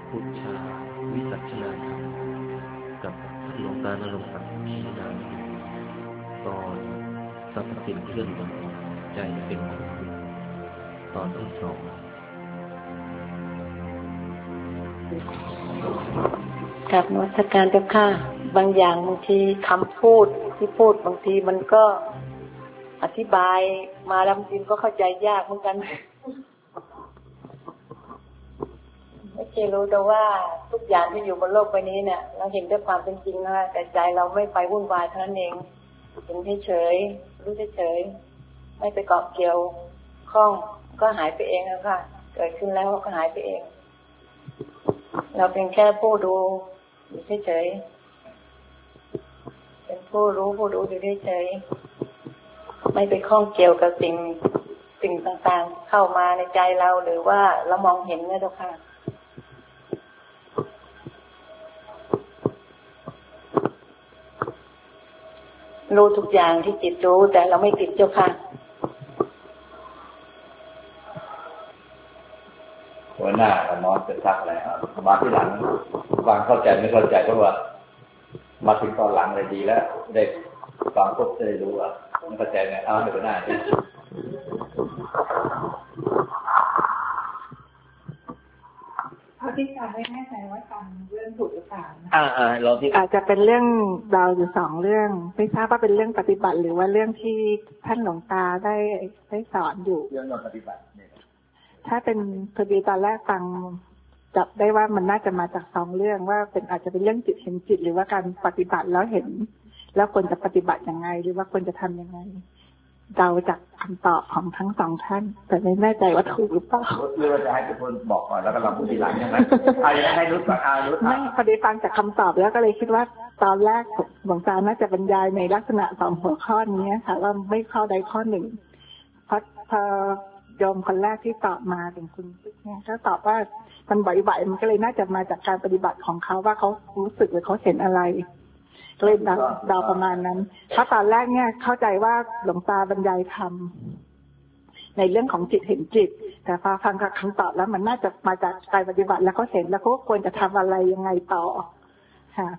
พุทธาวิสัชนาธรรมกับท่านหลวงตานรงค์ศักดิ์ศรีนามตอนสรรพสิ่งเคลื่อนไหวใจเป็นผู้ตอนที่2 กับนวัตการเจ้าค่ะบางอย่างบางทีคำพูดที่พูดบางทีมันก็อธิบายมาแล้วบางทีก็เข้าใจยากเหมือนกันไม่ใช่รู้แต่ว่าทุกอย่างที่อยู่บนโลกใบนี้เนี่ยเราเห็นด้วยความเป็นจริงนะแต่ใจเราไม่ไปวุ่นวายเท่านั้นเองเห็นเฉยๆรู้เฉยๆไม่ไปเกาะเกี่ยวข้องก็หายไปเองแล้วค่ะเกิดขึ้นแล้วก็หายไปเองเราเป็นแค่ผู้ดูอยู่เฉยๆเป็นผู้รู้อยู่เฉยๆไม่ไปข้องเกี่ยวกับสิ่งต่างๆเข้ามาในใจเราหรือว่าเรามองเห็นนะเจ้าค่ะรู้ทุกอย่างที่จิตรู้แต่เราไม่ติดเจ้าค่ะหัวหน้ากับน้องจะซักอะไรมาที่หลังฟังเข้าใจไม่เข้าใจเพราะว่ามาถึงตอนหลังเลยดีแล้วได้ฟังปุ๊บจะได้รู้ว่าไม่เข้าใจไงให้หัวหน้าดิที่การไม่แน่ใจว่าจำเรื่องถูกหรือเปล่าเราที่อาจจะเป็นเรื่องเราอยู่2เรื่องไม่ทราบว่าเป็นเรื่องปฏิบัติหรือว่าเรื่องที่ท่านหลวงตาได้สอนอยู่เรื่องปฏิบัติถ้าเป็นพอดีตอนแรกฟังจับได้ว่ามันน่าจะมาจาก2เรื่องว่าเป็นอาจจะเป็นเรื่องจิตเห็นจิตหรือว่าการปฏิบัติแล้วเห็นแล้วควรจะปฏิบัติยังไงหรือว่าควรจะทำยังไงเดาจากคำตอบของทั้ง2ท่านแต่ไม่แน่ใจว่าถูกหรือเปล่าหรือว่าจะให้ทุกคนบอกก่อนแล้วก็เราพูดทีหลังใช่ไหมให้รู้ก่อนรู้ไม่พอดีฟังจากคำตอบแล้วก็เลยคิดว่าตอนแรกหลวงตาน่าจะบรรยายในลักษณะ2หัวข้อนี้ค่ะว่าไม่ข้อใดข้อหนึ่งเพราะพอโยมคนแรกที่ตอบมาเป็นคุณเนี่ยก็ตอบว่ามันบ่อยๆมันก็เลยน่าจะมาจากการปฏิบัติของเขาว่าเขารู้สึกหรือเขาเห็นอะไรเลยเดาประมาณนั้นเพราะตอนแรกเนี่ยเข้าใจว่าหลวงตาบรรยายธรรมในเรื่องของจิตเห็นจิตแต่พอฟังคำตอบแล้วมันน่าจะมาจากการปฏิบัติแล้วเขาเห็นแล้วเขาควรจะทำอะไรยังไงต่อค่ะ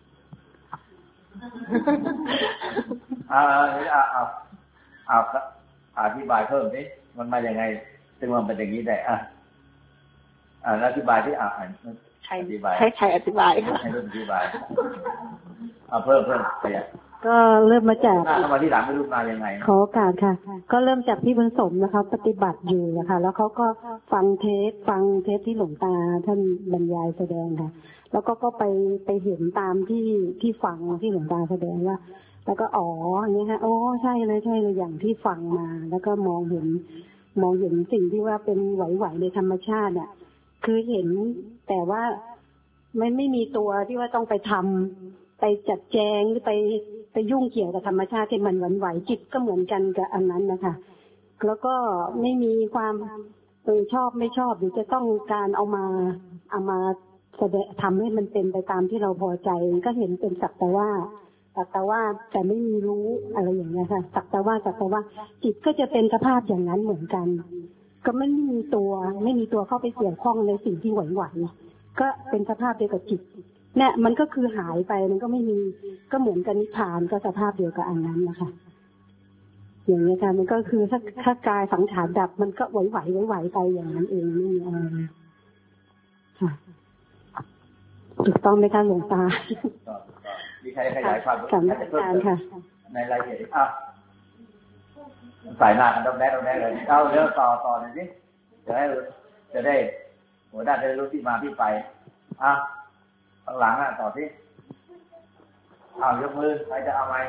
อธิบายเพิ่มสิมันมาอย่างไงซึ่งมันเป็นอย่างนี้ได้อธิบายที่อธิบายให้ใครอธิบายค่ะให้อธิบายเพิ่มไปก็เริ่มมาจากมาที่หลังไม่รู้มายังไงขอโอกาสค่ะก็เริ่มจากพี่บุญสมนะคะปฏิบัติอยู่นะคะแล้วเขาก็ฟังเทปที่หลวงตาท่านบรรยายแสดงค่ะแล้วก็ไปเห็นตามที่ฟังที่หลวงตาแสดงว่าแล้วก็อย่างเงี้ยค่ะใช่เลยอย่างที่ฟังมาแล้วก็มองเห็นสิ่งที่ว่าเป็นไหวๆในธรรมชาติเนี่ยคือเห็นแต่ว่าไม่มีตัวที่ว่าต้องไปทำไปจัดแจงหรือไปยุ่งเกี่ยวกับธรรมชาติที่มันไหวๆจิตก็เหมือนกันกับอันนั้นนะคะแล้วก็ไม่มีความชอบไม่ชอบหรือจะต้องการเอามาแสดงทำให้มันเป็นไปตามที่เราพอใจก็เห็นเป็นสักแต่ว่าแต่ไม่มีรู้อะไรอย่างเงี้ยค่ะสักแต่ว่าจิตก็จะเป็นสภาพอย่างนั้นเหมือนกันก็ไม่มีตัวเข้าไปเกี่ยวข้องในสิ่งที่ไหวๆก็เป็นสภาพเดียวกับจิตเนี่ยมันก็คือหายไปมันก็ไม่มีก็เหมือนกับนิพพานก็สภาพเดียวกับอันนั้นนะคะอย่างนี้ค่ะมันก็คือถ้ากายสังขารดับมันก็ไหวไปอย่างนั้นเองไม่มีอะไรค่ะถูกต้องไหมคะหลวงตามีใครขยายความกรรมการค่ะในรายละเอียดสายหน้ากันต้องแน่เลยเอาเรื่องต่อหน่อยสิจะได้หัวหน้าจะได้รู้ที่มาที่ไปข้างหลังต่อสิยกมือใครจะเอาไหม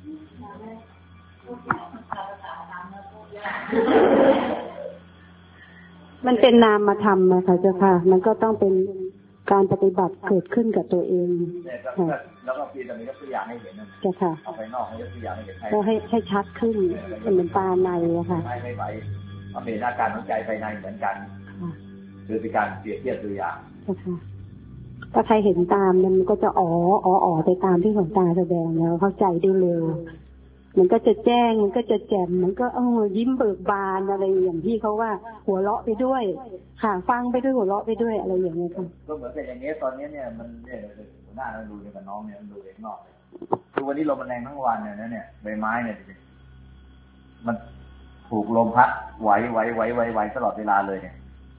มันเป็นนามธรรมนะคะเจ้าค่ะมันก็ต้องเป็นการปฏิบัติเกิดขึ้นกับตัวเองแล้วก็พี่ตอนนี้ก็ตัวอย่างให้เห็นนะเจ้าค่ะเอาไปนอกให้ยกตัวอย่างให้เห็นก็ให้ชัดขึ้นเป็นตาในอะค่ะไม่ไหวเอาเป็นอาการของใจภายในเหมือนกันคือเป็นการเปรียบเทียบตัวอย่างเจ้าค่ะถ้าใครเห็นตามมันก็จะไปตามที่หลวงตาแสดงแล้วเข้าใจได้เร็วมันก็จะแจ้งมันก็จะแจ่มมันก็ยิ้มเบิกบานอะไรอย่างที่เขาว่าหัวเราะไปด้วยค่ะฟังไปด้วยหัวเราะไปด้วยอะไรอย่างเงี้ยค่ะก็เหมือนกับอย่างนี้ตอนนี้เนี่ยมันเนี่ยหน้าเราดูเนี่ยกับน้องเนี่ยมันดูเองนอกคือวันนี้ลมมันแรงทั้งวันเนี่ยใบไม้เนี่ยมันถูกลมพัดไหวตลอดเวลาเลยเนี่ย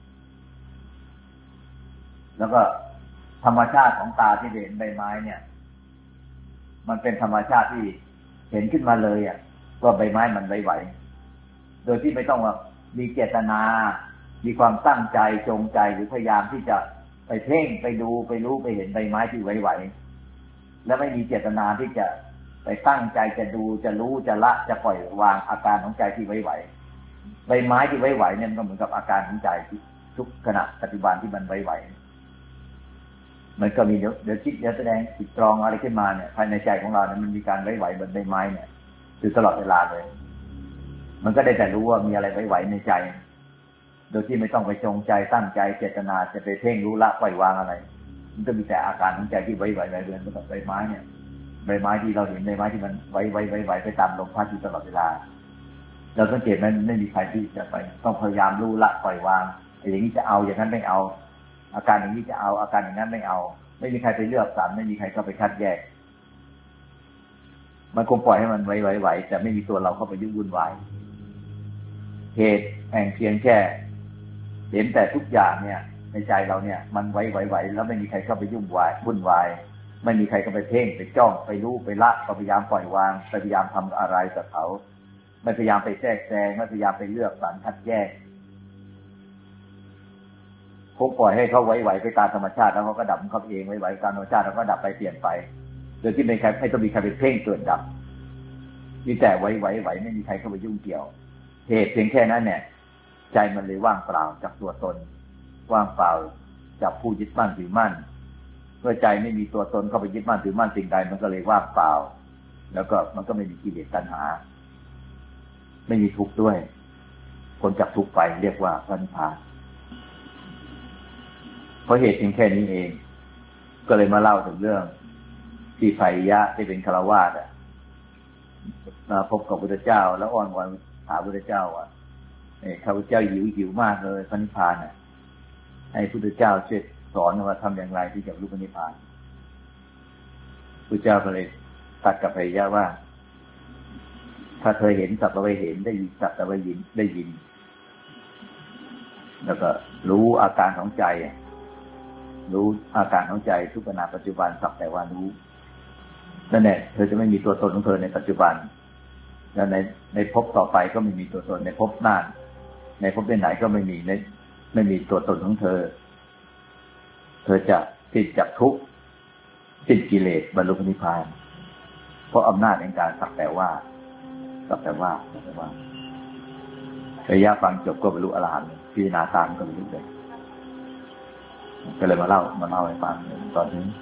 แล้วก็ธรรมชาติของตาที่เห็นใบไม้เนี่ยมันเป็นธรรมชาติที่เห็นขึ้นมาเลยว่าใบไม้มันไหวโดยที่ไม่ต้องว่ามีเจตนามีความตั้งใจจงใจหรือพยายามที่จะไปเพ่งไปดูไปรู้ไปเห็นใบไม้ที่ไหวและไม่มีเจตนาที่จะไปตั้งใจจะดูจะรู้จะละจะปล่อยวางอาการของใจที่ไหวใบไม้ที่ไหวเนี่ยมันก็เหมือนกับอาการของใจทุกขณะปัจจุบันที่มันไหวมันก็มีเดี๋ยวคิดเดี๋ยวแสดงจิตตรองอะไรขึ้นมาเนี่ยภายในใจของเราเนี่ยมันมีการไหวบนใบไม้เนี่ยอยู่ตลอดเวลาเลยมันก็ได้แต่รู้ว่ามีอะไรไหวในใจโดยที่ไม่ต้องไปจงใจตั้งใจเจตนาจะไปเพ่งรู้ละปล่อยวางอะไรมันก็มีแต่อาการของใจที่ไหวเรือนกับใบไม้เนี่ยใบไม้ที่เราเห็นใบไม้ที่มันไหวไปตามลมพัดอยู่ตลอดเวลาเราสังเกตมันไม่มีใครที่จะไปต้องพยายามรู้ละปล่อยวางอย่างนี้จะเอาอย่างนั้นไม่เอาอาการอย่างนี้จะเอาอาการอย่างนั้นไม่เอาไม่มีใครไปเลือกสรรไม่มีใครเข้าไปคัดแยกมันคงปล่อยให้มันไหวแต่ไม่มีตัวเราเข้าไปยุ่งวุ่นวายเหตุแห่งเพียงแค่เห็นแต่ทุกอย่างเนี่ยในใจเราเนี่ยมันไหวแล้วไม่มีใครเข้าไปยุ่งวุ่นวายไม่มีใครเข้าไปเพ่งไปจ้องไปรู้ไปละพยายามปล่อยวางพยายามทำอะไรกับเขาไม่พยายามไปแทรกแซงไม่พยายามไปเลือกสรรคัดแยกคงปล่อยให้เขาไหวไปตามธรรมชาติแล้วเขาก็ดับของเขาเองไหวตามธรรมชาติแล้วก็ดับไปเปลี่ยนไปโดยที่ไม่ต้องมีใครไปเพ่งเกิดดับมีแต่ไหวไม่มีใครเข้าไปยุ่งเกี่ยวเหตุเพียงแค่นั้นเนี่ยใจมันเลยว่างเปล่าจากตัวตนว่างเปล่าจากผู้ยึดมั่นถือมั่นเมื่อใจไม่มีตัวตนเข้าไปยึดมั่นถือมั่นสิ่งใดมันก็เลยว่างเปล่าแล้วก็มันก็ไม่มีกิเลสตัณหาไม่มีทุกข์ด้วยคนจากทุกข์ไปเรียกว่าพระนิพพานเพราะเหตุเพียงแค่นี้เองก็เลยมาเล่าถึงเรื่องที่ไพยะที่เป็นฆราวาสมาพบกับพระพุทธเจ้าแล้วอ้อนวอนถามพระพุทธเจ้าว่าข้าพเจ้าหิวมากเลยพระนิพพานให้พระพุทธเจ้าช่วยสอนว่าทำอย่างไรที่จะรู้พระนิพพานพระเจ้าก็เลยตรัสกับไพยะว่าถ้าเธอเห็นสัตว์เราไปเห็นได้ยินสัตว์เราไปยินได้ยินแล้วก็รู้อาการของใจรู้อาการของใจทุกขณะปัจจุบันสักแต่ว่ารู้นั่นแหละเธอจะไม่มีตัวตนของเธอในปัจจุบันและในภพต่อไปก็ไม่มีตัวตนในภพหน้าในภพไหนก็ไม่มีตัวตนของเธอจะสิ้นจากทุกข์สิ้นกิเลสบรรลุนิพพานเพราะอำนาจในการสักแต่ว่าระยะฟังจบก็บรรลุอรหันต์พิจารณาตามก็บรรลุเลยก็เลยมาเล่าให้ฟังตอนนี้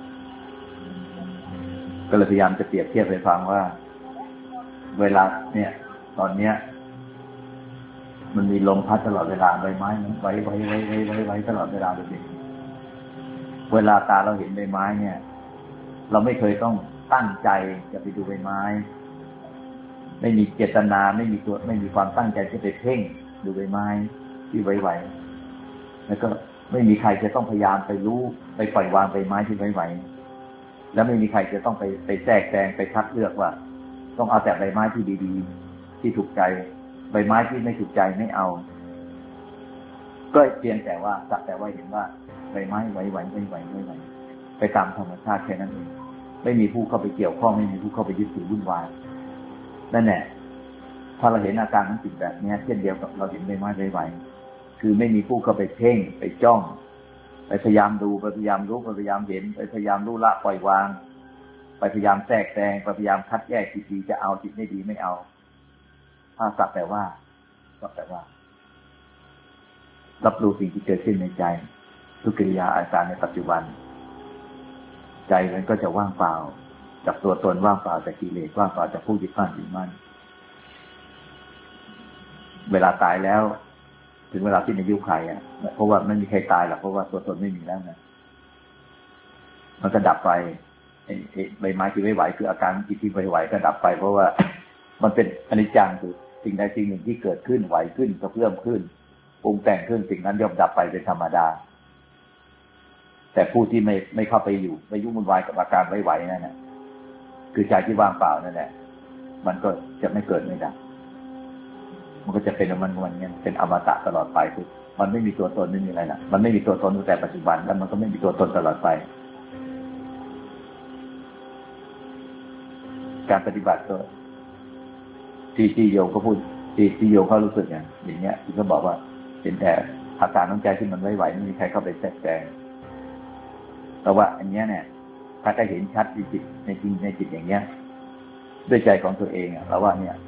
ก็เลยพยายามจะเปรียบเทียบให้ฟังว่าเวลาเนี่ยตอนเนี้ยมันมีลมพัดตลอดเวลาใบไม้มันไหวตลอดเวลาเลยเวลาตาเราเห็นใบไม้เนี่ยเราไม่เคยต้องตั้งใจจะไปดูใบไม้ไม่มีเจตนาไม่มีความตั้งใจจะไปเพ่งดูใบไม้ที่ไหวแล้วก็ไม่มีใครจะต้องพยายามไปรู้ไปปล่อยวางใบไม้ที่ไหวแล้วไม่มีใครจะต้องไปแทรกแซงไปคัดเลือกว่าต้องเอาแต่ใบไม้ที่ดีๆที่ถูกใจใบไม้ที่ไม่ถูกใจไม่เอาก็เพียงแต่ว่าสักแต่ว่าเห็นว่าใบไม้ไหวไปตามธรรมชาติแค่นั้นเองไม่มีผู้เข้าไปเกี่ยวข้องไม่มีผู้เข้าไปยึดถือวุ่นวายนั่นแหละถ้าเราเห็นอาการของจิตแบบนี้เช่นเดียวกับเราเห็นใบไม้ไหวคือไม่มีผู้เข้าไปเพ่งไปจ้องไปพยายามดูไปพยายามรู้ไปพยายามเห็นไปพยายามรู้ละปล่อยวางไปพยายามแทรกแซงไปพยายามคัดแยกจิตดีจะเอาจิตไม่ดีไม่เอาถ้าสักแต่ว่ารับรู้สิ่งที่เกิดขึ้นในใจทุกกิริยาอาการในปัจจุบันใจมันก็จะว่างเปล่าจากตัวตนว่างเปล่าจากกิเลสว่างเปล่าจากผู้ยึดมั่นถือมั่นเวลาตายแล้วถึงเวลาที่ในยุคใครเพราะว่าไม่มีใครตายหรอกเพราะว่าตัวตนไม่มีแล้วนะมันก็ดับไปใบไม้ที่ไม่ไหวคืออาการจิตที่ไม่ไหวก็ดับไปเพราะว่ามันเป็นอนิจจังคือสิ่งใดสิ่งหนึ่งที่เกิดขึ้นไหวขึ้นกระเพื่อมขึ้นปรุงแต่งขึ้นสิ่งนั้นย่อมดับไปเป็นธรรมดาแต่ผู้ที่ไม่เข้าไปอยู่ไม่ยุ่งวุ่นวายกับอาการไหวๆนั่นแหละคือใจที่ว่างเปล่านั่นแหละมันก็จะไม่เกิดไม่ดับมันก็จะเป็นมันเนี่ยเป็นอมตะตลอดไปคือมันไม่มีตัวตนไม่มีอะไรนะมันไม่มีตัวตนตั้งแต่ปัจจุบันแล้วมันก็ไม่มีตัวตนตลอดไปการปฏิบัติก็ที่โยมก็พูดที่โยมเขารู้สึกอย่างเงี้ยที่เขาบอกว่าเป็นแต่อาการของใจที่มันไหวไม่มีใครเข้าไปแทรกแซงแต่ว่าอันเนี้ยเนี่ยถ้าได้เห็นชัดในจิตในจิตอย่างเงี้ยด้วยใจของตัวเองเราว่าเนี่ย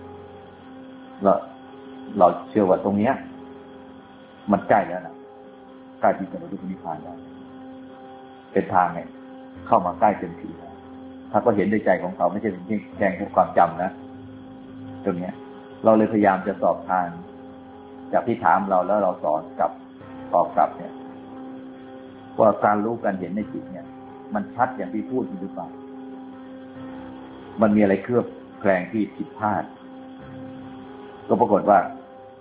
เราเชื่อว่าตรงเนี้ยมันใกล้แล้วนะใกล้ที่จะบรรลุนิพพานแล้วเป็นทางไงเข้ามาใกล้เต็มทีแล้วถ้าก็เห็นด้วยใจของเขาไม่ใช่เป็นแค่ความจำนะตรงเนี้ยเราเลยพยายามจะสอบทานจากที่ถามเราแล้วเราสอนกับตอบกลับเนี่ยว่าการรู้การเห็นในจิตเนี่ยมันชัดอย่างที่พูดหรือเปล่ามันมีอะไรเคลือบแคลงที่ผิดพลาดก็ปรากฏว่า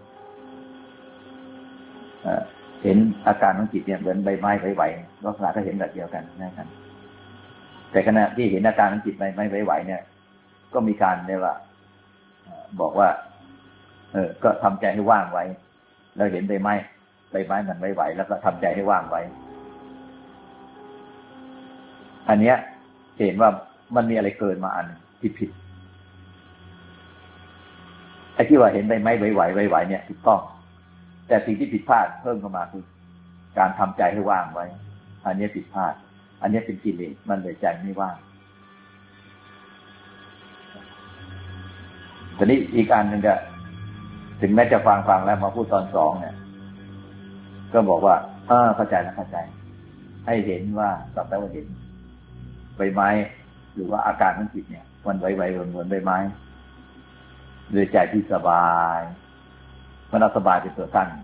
เห็นอาการของจิตเนี่ยเหมือนใบไม้ไหวๆลักษณะก็เห็นแบบเดียวกันนะครับแต่ขณะที่เห็นอาการของจิตใบไม้ไหวๆเนี่ยก็มีการเรียกว่าบอกว่าก็ทำใจให้ว่างไว้แล้วเห็นใบไม้มันไหวๆแล้วก็ทำใจให้ว่างไว้อันเนี้ยเห็นว่ามันมีอะไรเกินมาอันที่ผิดไอ้ที่ว่าเห็นใบไม้ไหวๆเนี่ยถูกต้องแต่สิ่งที่ผิดพลาดเพิ่มเข้ามาคือการทำใจให้ว่างไว้อันนี้ผิดพลาดอันนี้เป็นกิเลสมันเลยใจไม่ว่างทีนี้อีกอันหนึ่งก็ถึงแม้จะฟังแล้วมาพูดตอนสองเนี่ยก็บอกว่าเข้าใจแล้วเข้าใจให้เห็นว่าสักแต่ว่าเห็นใบไม้หรือว่าอาการของจิตเนี่ยมันไหวๆเหมือนใบไม้ด้วยใจที่สบายมันเอาสบายเป็นตัวตั้ง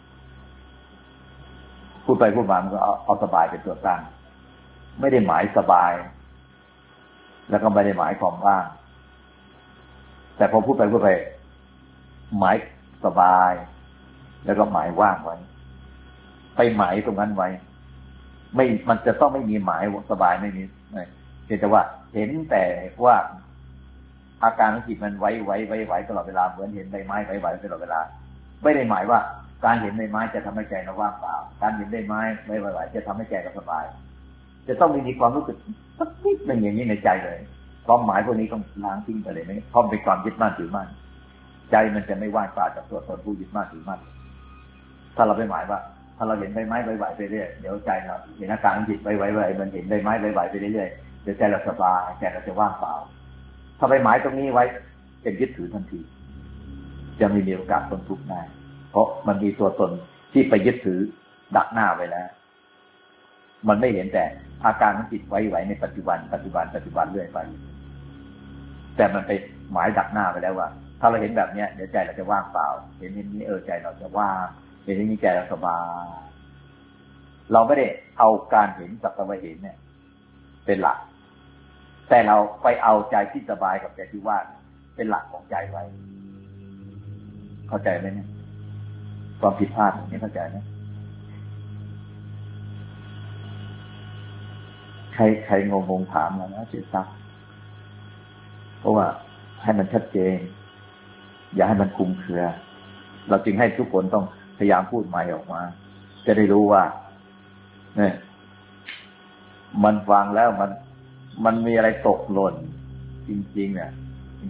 พูดไปพูดมามันก็เอาสบายเป็นตัวตั้งไม่ได้หมายสบายแล้วก็ไม่ได้หมายความว่างแต่พอพูดไปหมายสบายแล้วก็หมายว่างไว้ไปหมายตรงนั้นไว้ไม่มันจะต้องไม่มีหมายสบายไม่มีเพียงแต่ว่าเห็นแต่ว่าอาการของจิตมันไหวตลอดเวลาเหมือนเห็นใบไม้ไหวตลอดเวลาไม่ได้หมายว่าการเห็นใบไม้จะทำให้ใจเราว่างเปล่าการเห็นใบไม้ไหวจะทำให้ใจเราสบายจะต้องมีความรู้สึกสักนิดหนึ่งอย่างนี้ในใจเลยความหมายพวกนี้ต้องล้างทิ้งไปเลยไหมเพราะเป็นความยึดมั่นถือมั่นใจมันจะไม่ว่างเปล่าจากตัวตนผู้ยึดมั่นถือมั่นถ้าเราไปหมายว่าถ้าเราเห็นใบไม้ไหวไปเรื่อยเดี๋ยวใจเราเห็นอาการจิตไหวมันเห็นใบไม้ไหวไปเรื่อยเดี๋ยวใจเราสบายใจเราจะว่างเปล่าถ้าไปหมายตรงนี้ไว้จะยึดถือทันทีจะไม่มีโอกาสพ้นทุกข์ได้เพราะมันมีตัวตนที่ไปยึดถือดักหน้าไว้แล้วมันไม่เห็นแต่อาการของจิตไหวในปัจจุบันเรื่อยไปแต่มันไปหมายดักหน้าไปแล้วว่าถ้าเราเห็นแบบเนี้ยเดี๋ยวใจเราจะว่างเปล่าเห็นนี้ใจเราจะว่างเห็นนี้ใจเราสบายเราไม่ได้เอาการเห็นสักแต่ว่าเห็นเนี่ยเป็นหลักแต่เราไปเอาใจที่สบายกับใจที่ว่างเป็นหลักของใจไว้เข้าใจไหมเนี่ยความผิดพลาดนี้เข้าใจไหมใครงงถามมานะเสียซักเพราะว่าให้มันชัดเจนอย่าให้มันคลุมเครือเราจึงให้ทุกคนต้องพยายามพูดใหม่ออกมาจะได้รู้ว่าเนี่ยมันฟังแล้วมันมีอะไรตกหล่นจริงๆเนี่ย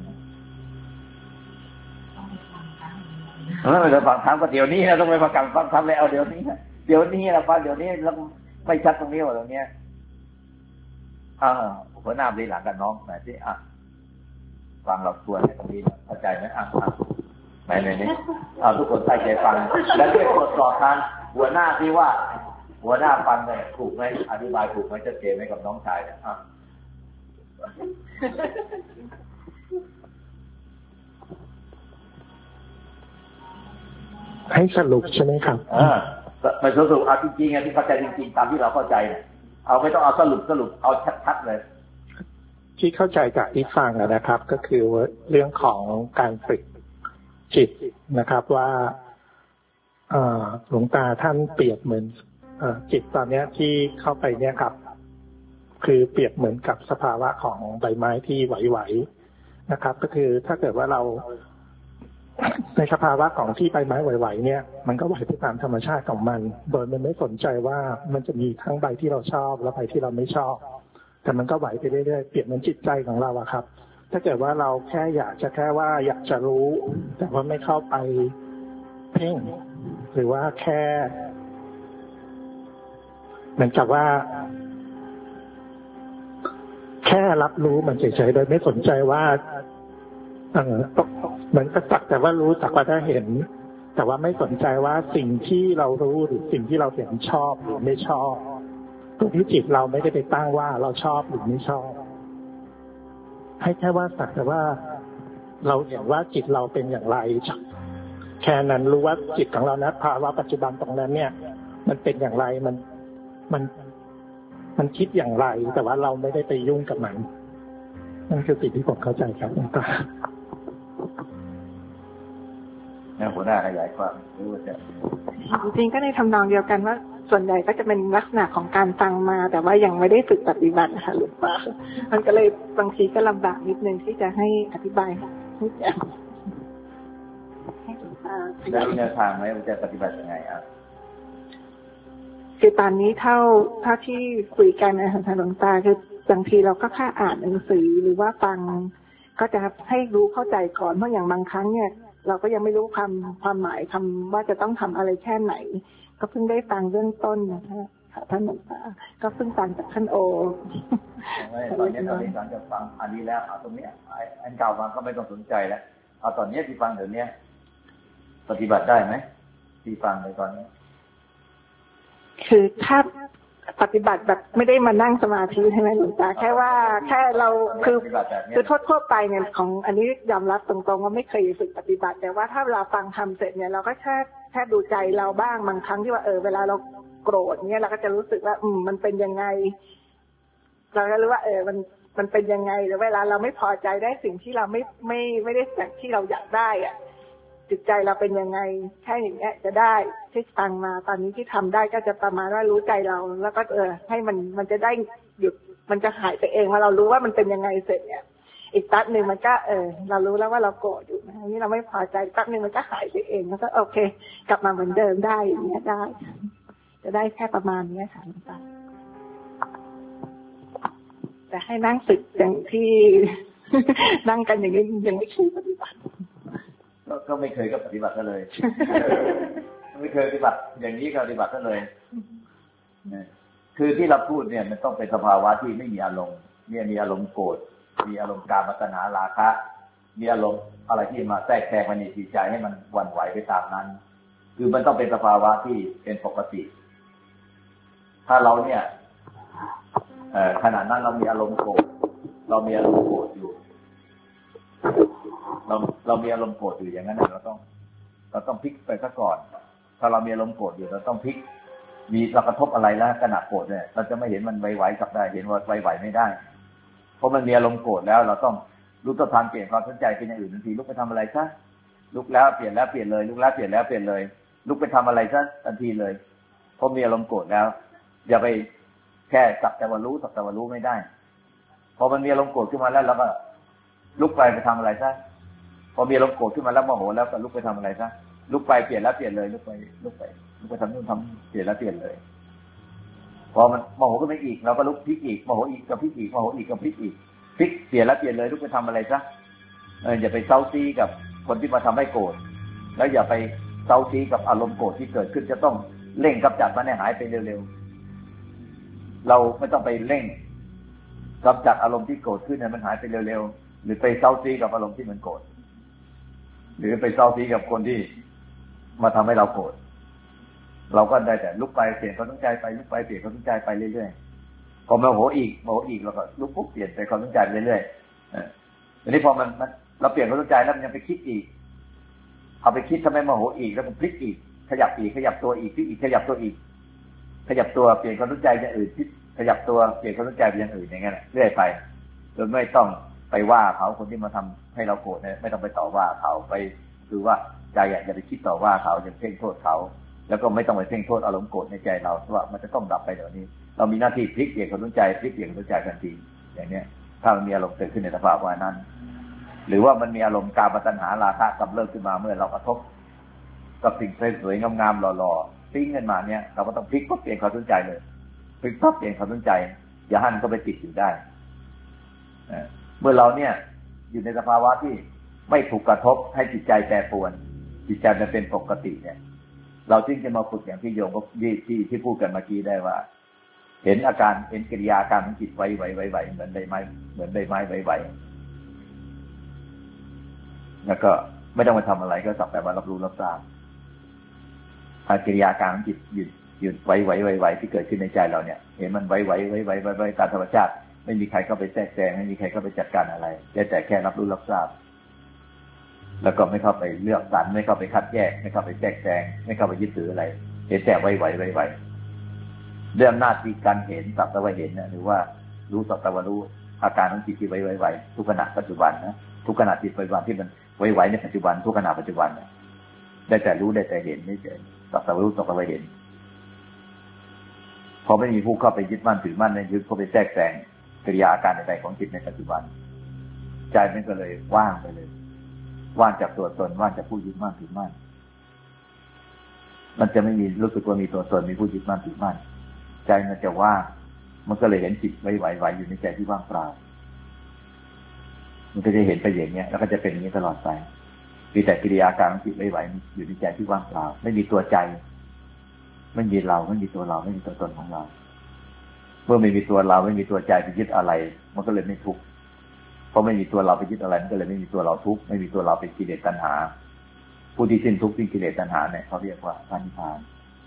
แล้วเราฟังทั้งก็เดี๋ยวนี้นะต้องไปประกาศฟังทั้งเลยเอาเดี๋ยวนี้เราฟังเดี๋ยวนี้แล้วไม่ชัดตรงนี้ว่าตรงเนี้ยหัวหน้าบริหลังกันน้องไหนที่ฟังเราควรตรงนี้เข้าใจไหมไหนนี่ทุกคนใส่ใจฟังแล้วช่วยตรวจสอบทางหัวหน้าที่ว่าหัวหน้าฟังเนี่ยถูกไหมอธิบายถูกไหมชัดเจนไหมกับน้องชายเนี่ยให้สรุปใช่ไหมครับไม่สรุปจริงๆที่เข้าใจจริงๆตามที่เราเข้าใจเนี่ยเอาไม่ต้องเอาสรุปเอาชัดๆเลยที่เข้าใจจากที่ฟังนะครับ ก็คือเรื่องของการฝึกจิตนะครับว่าหลวงตาท่านเปรียบเหมือนจิตตอนนี้ที่เข้าไปเนี่ยครับคือเปรียบเหมือนกับสภาวะของใบไม้ที่ไหวๆนะครับก็คือถ้าเกิดว่าเราในสภาวะของที่ใบไม้ไหวๆเนี่ยมันก็ไหวไปตามธรรมชาติของมันโดยมันไม่สนใจว่ามันจะมีทั้งใบที่เราชอบและใบที่เราไม่ชอบแต่มันก็ไหวไปเรื่อยๆเปรียบเหมือนจิตใจของเราอะครับถ้าเกิดว่าเราแค่อยากจะรู้แต่ว่าไม่เข้าไปเพ่งหรือว่าแค่เหมือนกับว่าแค่รับรู้มันเฉยๆโดยไม่สนใจว่าเหมือนกับสักแต่ว่ารู้สักว่าได้เห็นแต่ว่าไม่สนใจว่าสิ่งที่เรารู้หรือสิ่งที่เราเห็นชอบหรือไม่ชอบตรงที่จิตเราไม่ได้ไปตั้งว่าเราชอบหรือไม่ชอบให้แค่ว่าสักแต่ว่าเราเห็นว่าจิตเราเป็นอย่างไรแค่นั้นรู้ว่าจิตของเรานะภาวะปัจจุบันตรงนั้นเนี่ยมันเป็นอย่างไรมันคิดอย่างไรแต่ว่าเราไม่ได้ไปยุ่งกับมันนั่นคือสิ่งที่ผมเข้าใจครับหลวงตาเนี่ยหัวหน้าขยายความรู้ว่าจะจริงๆก็ในทำนองเดียวกันว่าส่วนใหญ่ก็จะเป็นลักษณะของการฟังมาแต่ว่ายังไม่ได้ฝึกปฏิบัตินะคะหลวงตามันก็เลยบางทีก็ลำบากนิดนึงที่จะให้อธิบายทุกอย่างให้หลวงตาได้แนวทางไหมว่าจะปฏิบัติยังไงอ่ะคือตอนนี้เท่าที่คุยกันนะคะหลวงตาคือบางทีเราก็แค่อ่านหนังสือหรือว่าฟังก็จะให้รู้เข้าใจก่อนเพราะอย่างบางครั้งเนี่ยเราก็ยังไม่รู้ความหมายคำว่าจะต้องทำอะไรแค่ไหนก็เพิ่งได้ฟังเรื่องต้นนะคะท่านหลวงตาก็เพิ่งฟังจากท่านโอตอนนี้หลังจากฟังอันนี้แล้วเอาตรงนี้อันเก่ามาก็ไม่ต้องสนใจแล้วเอาตอนนี้ที่ฟังเดี๋ยวนี้ปฏิบัติได้ไหมที่ฟังในตอนนี้คือถ้าปฏิบัติแบบไม่ได้มานั่งสมาธิใช่ไหมหลวงตาแค่เราคือทั่วไปเนี่ยของอันนี้ยอมรับตรงๆว่าไม่เคยฝึกปฏิบัติแต่ว่าถ้าเราฟังทำเสร็จเนี่ยเราก็แค่ดูใจเราบ้างบางครั้งที่ว่าเวลาเราโกรธเนี่ยเราก็จะรู้สึกว่ามันเป็นยังไงเราก็รู้ว่ามันเป็นยังไงหรือเวลาเราไม่พอใจได้สิ่งที่เราไม่ได้แบบที่เราอยากได้อ่ะจิตใจเราเป็นยังไงแค่อย่างเงี้ยจะได้ที่ฟังมาตอนนี้ที่ทำได้ก็จะประมาณว่ารู้ใจเราแล้วก็ให้มันจะได้หยุดมันจะหายไปเองว่าเรารู้ว่ามันเป็นยังไงเสร็จเนี่ยอีกแป๊บนึงมันก็เรารู้แล้วว่าเราโกรธอยู่นะนี่เราไม่พอใจแป๊บนึงมันก็หายไปเองแล้วก็โอเคกลับมาเหมือนเดิมได้อย่างเงี้ยได้จะได้แค่ประมาณนี้ค่ะหลวงตาแต่ให้นั่งฝึกอย่างที่นั่งกันอย่างนี้ยังไม่เคยปฏิบัติก็ไม่เคยก็ปฏิบัติซะเลยไม่เคยปฏิบัติอย่างนี้ก็ปฏิบัติซะเลยคือที่เราพูดเนี่ยมันต้องเป็นสภาวะที่ไม่มีอารมณ์เนี่ยมีอารมณ์โกรธมีอารมณ์กามตัณหาราคะมีอารมณ์อะไรที่มาแทรกแซงในจิตใจให้มันหวั่นไหวไปตามนั้นคือมันต้องเป็นสภาวะที่เป็นปกติถ้าเราเนี่ยขณะนั้นเรามีอารมณ์โกรธเรามีอารมณ์โกรธอยู่เรามีอารมณ์โกรธอยู่อย่างนั้นเราต้องพลิกไปซะก่อนถ้าเรามีอารมณ์โกรธอยู่เราต้องพลิกมีเรากระทบอะไรแล้วขณะโกรธเนี่ยเราจะไม่เห็นมันไหวๆกับได้เห็นว่าไหวๆไม่ได้เพราะมันมีอารมณ์โกรธแล้วเราต้องลุกต้นทางเปลี่ยนความสนใจเป็นอย่างอื่นทันทีลุกไปทำอะไรซะลุกแล้วเปลี่ยนแล้วเปลี่ยนเลยลุกแล้วเปลี่ยนแล้วเปลี่ยนเลยลุกไปทำอะไรซะทันทีเลยเพราะมีอารมณ์โกรธแล้วอย่าไปแค่สักแต่ว่ารู้ไม่ได้พอมันมีอารมณ์โกรธขึ้นมาแล้วเราก็ลุกไปทำอะไรซะพอมีอารมณ์โกรธขึ้นมาแล้วโมโหแล้วก็ลุกไปทำอะไรซะลุกไปเปลี่ยนแล้วเปลี่ยนเลยลุกไปทำนู่นทำเปลี่ยนแล้วเปลี่ยนเลยพอมันโมโหขึ้นมาอีกเราก็ลุกพลิกอีกโมโหอีกกับพลิกอีกโมโหอีกกับพลิกอีกพลิกเปลี่ยนแล้วเปลี่ยนเลยลุกไปทำอะไรซะอย่าไปเซาซีกับคนที่มาทำให้โกรธแล้วอย่าไปเซาซีกับอารมณ์โกรธที่เกิดขึ้นจะต้องเร่งกำจัดมันให้หายไปเร็วๆเราไม่ต้องไปเร่งกำจัดอารมณ์ที่โกรธขึ้นให้มันหายไปเร็วๆหรือไปเซาซีกับอารมณ์ที่มันโกรธหรือไปเซาซีกับคนที่มาทำให้เราโกรธเราก็ได้แต่ลุกไปเปลี่ยนความสนใจไปลุกไปเปลี่ยนความสนใจไปเรื่อยๆพอโมโหอีกเราก็ลุกปุ๊บเปลี่ยนไปความสนใจเรื่อยๆทีนี้พอมันเราเปลี่ยนความสนใจแล้วมันยังไปคิดอีกเอาไปคิดทำไมโมโหอีกแล้วมันพลิกอีกขยับอีกขยับตัวอีกพลิกอีกขยับตัวอีกขยับตัวเปลี่ยนความสนใจอย่างอื่นพลิกขยับตัวเปลี่ยนความสนใจไปอย่างอื่นอย่างเงี้ยเรื่อยไปโดยไม่ต้องไปว่าเขาคนที่มาทำให้เราโกรธเนี่ยไม่ต้องไปต่อว่าเขาไปคือว่าใจอย่าไปคิดต่อว่าเขาอย่าเพ่งโทษเขาแล้วก็ไม่ต้องไปเพ่งโทษอารมณ์โกรธในใจเราว่ามันจะต้องดับไปเดี๋ยวนี้เรามีหน้าที่พลิกเปลี่ยนความสนใจพลิกเปลี่ยนความสนใจทันทีอย่างเนี้ยถ้ามันมีอารมณ์เกิดขึ้นในสภาวะนั้นหรือว่ามันมีอารมณ์กามตัณหาราคะกำเริบขึ้นมาเมื่อเรากระทบกับสิ่งสวยๆงามๆหล่อๆปิ้งขึ้นมาเนี่ยเราก็ต้องพลิกเปลี่ยนความสนใจเลยพลิกเปลี่ยนความสนใจอย่าให้มันก็ไปติดอยู่ได้เมื่อเราเนี่ยอยู่ในสภาวะที่ไม่ถูกกระทบให้จิตใจแปรปรวนจิตใจมันเป็นปกติเนี่ยเราจึงจะมาฝึกอย่างที่โยมที่พูดกันเมื่อกี้ได้ว่าเห็นอาการเห็นกิริยาการของจิตไหวเหมือนใบไม้ไหวแล้วก็ไม่ต้องไปทำอะไรก็สักแต่ว่ารับรู้รับทราบกิริยาการของจิตหยุดไหวที่เกิดขึ้นในใจเราเนี่ยเห็นมันไหวตามธรรมชาติไม่มีใครเข้าไปแทรกแซงไม่มีใครเข้าไปจัดการอะไรแต่แค่รับรู้รับทราบแล้วก็ไม่เข้าไปเลือกสรรไม่เข้าไปคัดแยกไม่เข้าไปแทรกแซงไม่เข้าไปยึดถืออะไรเห็นแต่ไหวเรื่องหน้าที่การเห็นสักแต่ว่าเห็นนะหรือว่ารู้สักแต่ว่ารู้อาการของจิตที่ไหวทุกขณะปัจจุบันนะทุกขณะจิตปัจจุบันที่มันไหวในปัจจุบันทุกขณะปัจจุบันได้แต่รู้ได้แต่เห็นไม่เฉยสักแต่ว่ารู้สักแต่ว่าเห็นพอไม่มีผู้เข้าไปยึดมั่นถือมั่นในยึดเข้าไปแทรกแซงกิริยาอาการใดๆของจิตในปัจจุบันใจมันก็เลยว่างไปเลยว่างจากตัวตนว่างจากผู้ยึดมั่นถือมั่นมันจะไม่มีรู้สึกว่ามีตัวตนมีผู้ยึดมั่นถือมั่นใจมันจะว่างมันก็เลยเห็นจิตไหวอยู่ในใจที่ว่างเปล่ามันก็จะเห็นไปอย่างเนี้ยแล้วก็จะเป็นอย่างนี้ตลอดไปมีแต่กิริยาการของจิตไหวอยู่ในใจที่ว่างเปล่าไม่มีตัวใจไม่มีเราไม่มีตัวเราไม่มีตัวตนของเราเมื่อไม่มีตัวเราไม่มีตัวใจไปยึดอะไรมันก็เลยไม่ทุกข์เพราะไม่มีตัวเราไปยึดอะไรมันก็เลยไม่มีตัวเราทุกข์ไม่มีตัวเราเป็นกิเลสตัณหาผู้ที่สิ้นทุกข์สิ้นกิเลสตัณหาเนี่ยเขาเรียกว่าพระนิพพาน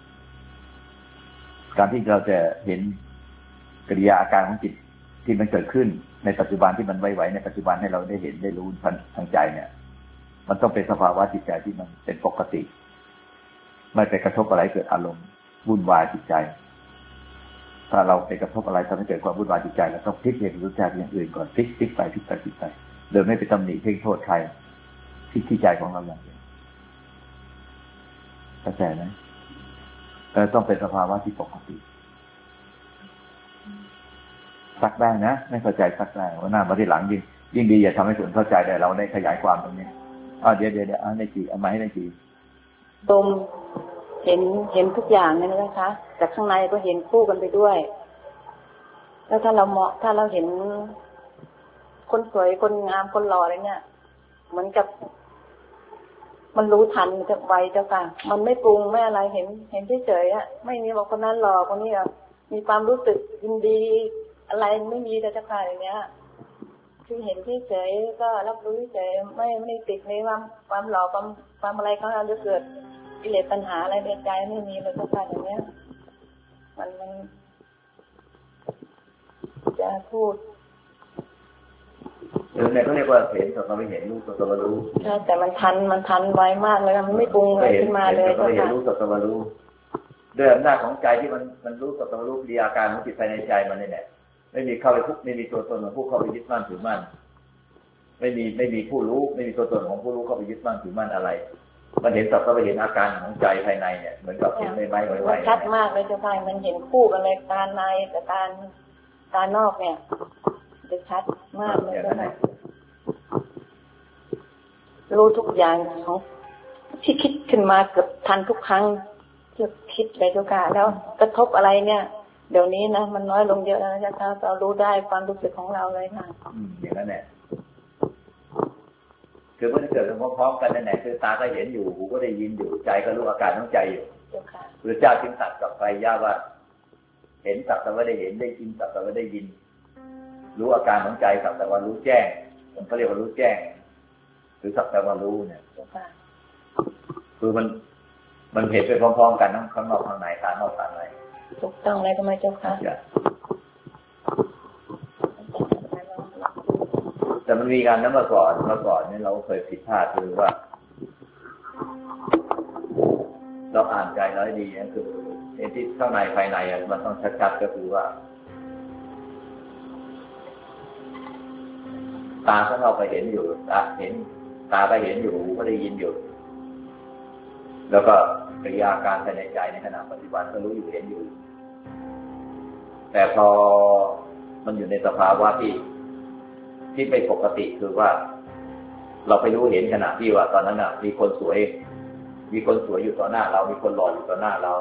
การที่เราจะเห็นกิริยาอาการของจิตที่มันเกิดขึ้นในปัจจุบันที่มันไหวในปัจจุบันให้เราได้เห็นได้รู้ทางใจเนี่ยมันต้องเป็นสภาวะจิตใจที่มันเป็นปกติไม่ไปกระทบอะไรเกิดอารมณ์วุ่นวายจิตใจถ้าเราไปกระทบอะไรทำให้เกิดความวุ่นวายจิตใจเราต้องพลิกเปลี่ยนรู้ใจอย่างอื่นก่อนพลิกไปโดยไม่ไปตำหนิเพ่งโทษใครพลิกที่ใจของเราอย่างเดียวเข้าใจไหมต้องเป็นสภาวะที่ปกติซักได้นะไม่เข้าใจซักได้ว่าหน้ามาที่หลังยิ่งดีอย่าทำให้คนเข้าใจได้เราได้ขยายความตรงนี้เดี๋ยวในจีเอามาให้ในจีตมเห็นทุกอย่างเลยนะคะแต่ข้างในก็เห็นคู่กันไปด้วยแล้วถ้าเราเห็นคนสวยคนงามคนหล่ออะไรเนี่ยเหมือนกับมันรู้ทันจะไวเจ้าค่ะมันไม่ปรุงไม่อะไรเห็นเฉยๆไม่มีบอกคนนั้นหล่อคนนี้มีความรู้สึกยินดีอะไรไม่มีเจ้าค่ะอย่างเงี้ยคือเห็นเฉยๆก็รับรู้เฉยไม่ติดในความหล่อความอะไรเขาจะเกิดกิเลสปัญหาอะไรในใจไม่มีเลยทุกการอย่างเนี้ยมันจะพูดเนี่ยเขาเรียกว่าเห็นสักแต่ว่าเห็นรู้สักแต่ว่ารู้แต่มันทันไวมากเลยมันไม่ปรุงเลยขึ้นมาเลยก็เห็นรู้สักแต่ว่ารู้ด้วยอำนาจของใจที่มันรู้สักแต่ว่ารู้กิริยาการของจิตภายในใจมันนี่แหละไม่มีเข้าไปทุกไม่มีตัวตนของผู้เข้าไปยึดมั่นถือมั่นไม่มีผู้รู้ไม่มีตัวตนของผู้รู้เข้าไปยึดมั่นถือมั่นอะไรมันเห็นสักแต่ว่าเห็นอาการของใจภายในเนี่ยเหมือนกับเห็นใบไม้ไหวๆชัดมากเลยเจ้าค่ะมันเห็นคู่กันเลยการในกับการนอกเนี่ยจะชัดมากเลยเจ้าค่ะรู้ทุกอย่างของที่คิดขึ้นมาเกือบทันทุกครั้งที่คิดเลยเจ้าค่ะแล้วกระทบอะไรเนี่ยเดี๋ยวนี้นะมันน้อยลงเยอะแล้วเจ้าค่ะเรารู้ได้ความรู้สึกของเราเลยค่ะอย่างนั้นแหละคือมันเกิดพร้อมๆกันนั่นแหละคือตาก็เห็นอยู่หูก็ได้ยินอยู่ใจก็รู้อาการของใจอยู่พระเจ้าจึงตรัสกับไฟย่าว่าเห็นสักแต่ว่าได้เห็นได้ยินสักแต่ว่าได้ยินรู้อาการของใจสักแต่ว่ารู้แจ้งมันก็เรียกว่ารู้แจ้งหรือสักแต่ว่ารู้เนี่ยคือมันเห็นไปพร้อมๆกันทั้งข้างนอกข้างในข้างนอกข้างในถูกต้องเลยทำไมเจ้าค่ะแต่มันมีการนั้นมาก่อนเนี่ยเราเคยผิดพลาดคือว่าเราอ่านใจเราให้ดีนะคือไอ้ที่ข้างในภายในมันต้องชัดๆก็คือว่าตาก็เข้าไปเห็นอยู่ตาก็เห็นอยู่หูก็ได้ยินอยู่แล้วก็กิริยาการภายในใจในขณะปฏิบัติก็รู้อยู่เห็นอยู่แต่พอมันอยู่ในสภาวะที่ไม่ปกติคือว่าเราไปรู้เห็นขณะที่ว่าตอนนั้นน่ะมีคนสวยอยู่ต่อหน้าเรามีคนหล่ออยู่ต่อหน้าเรา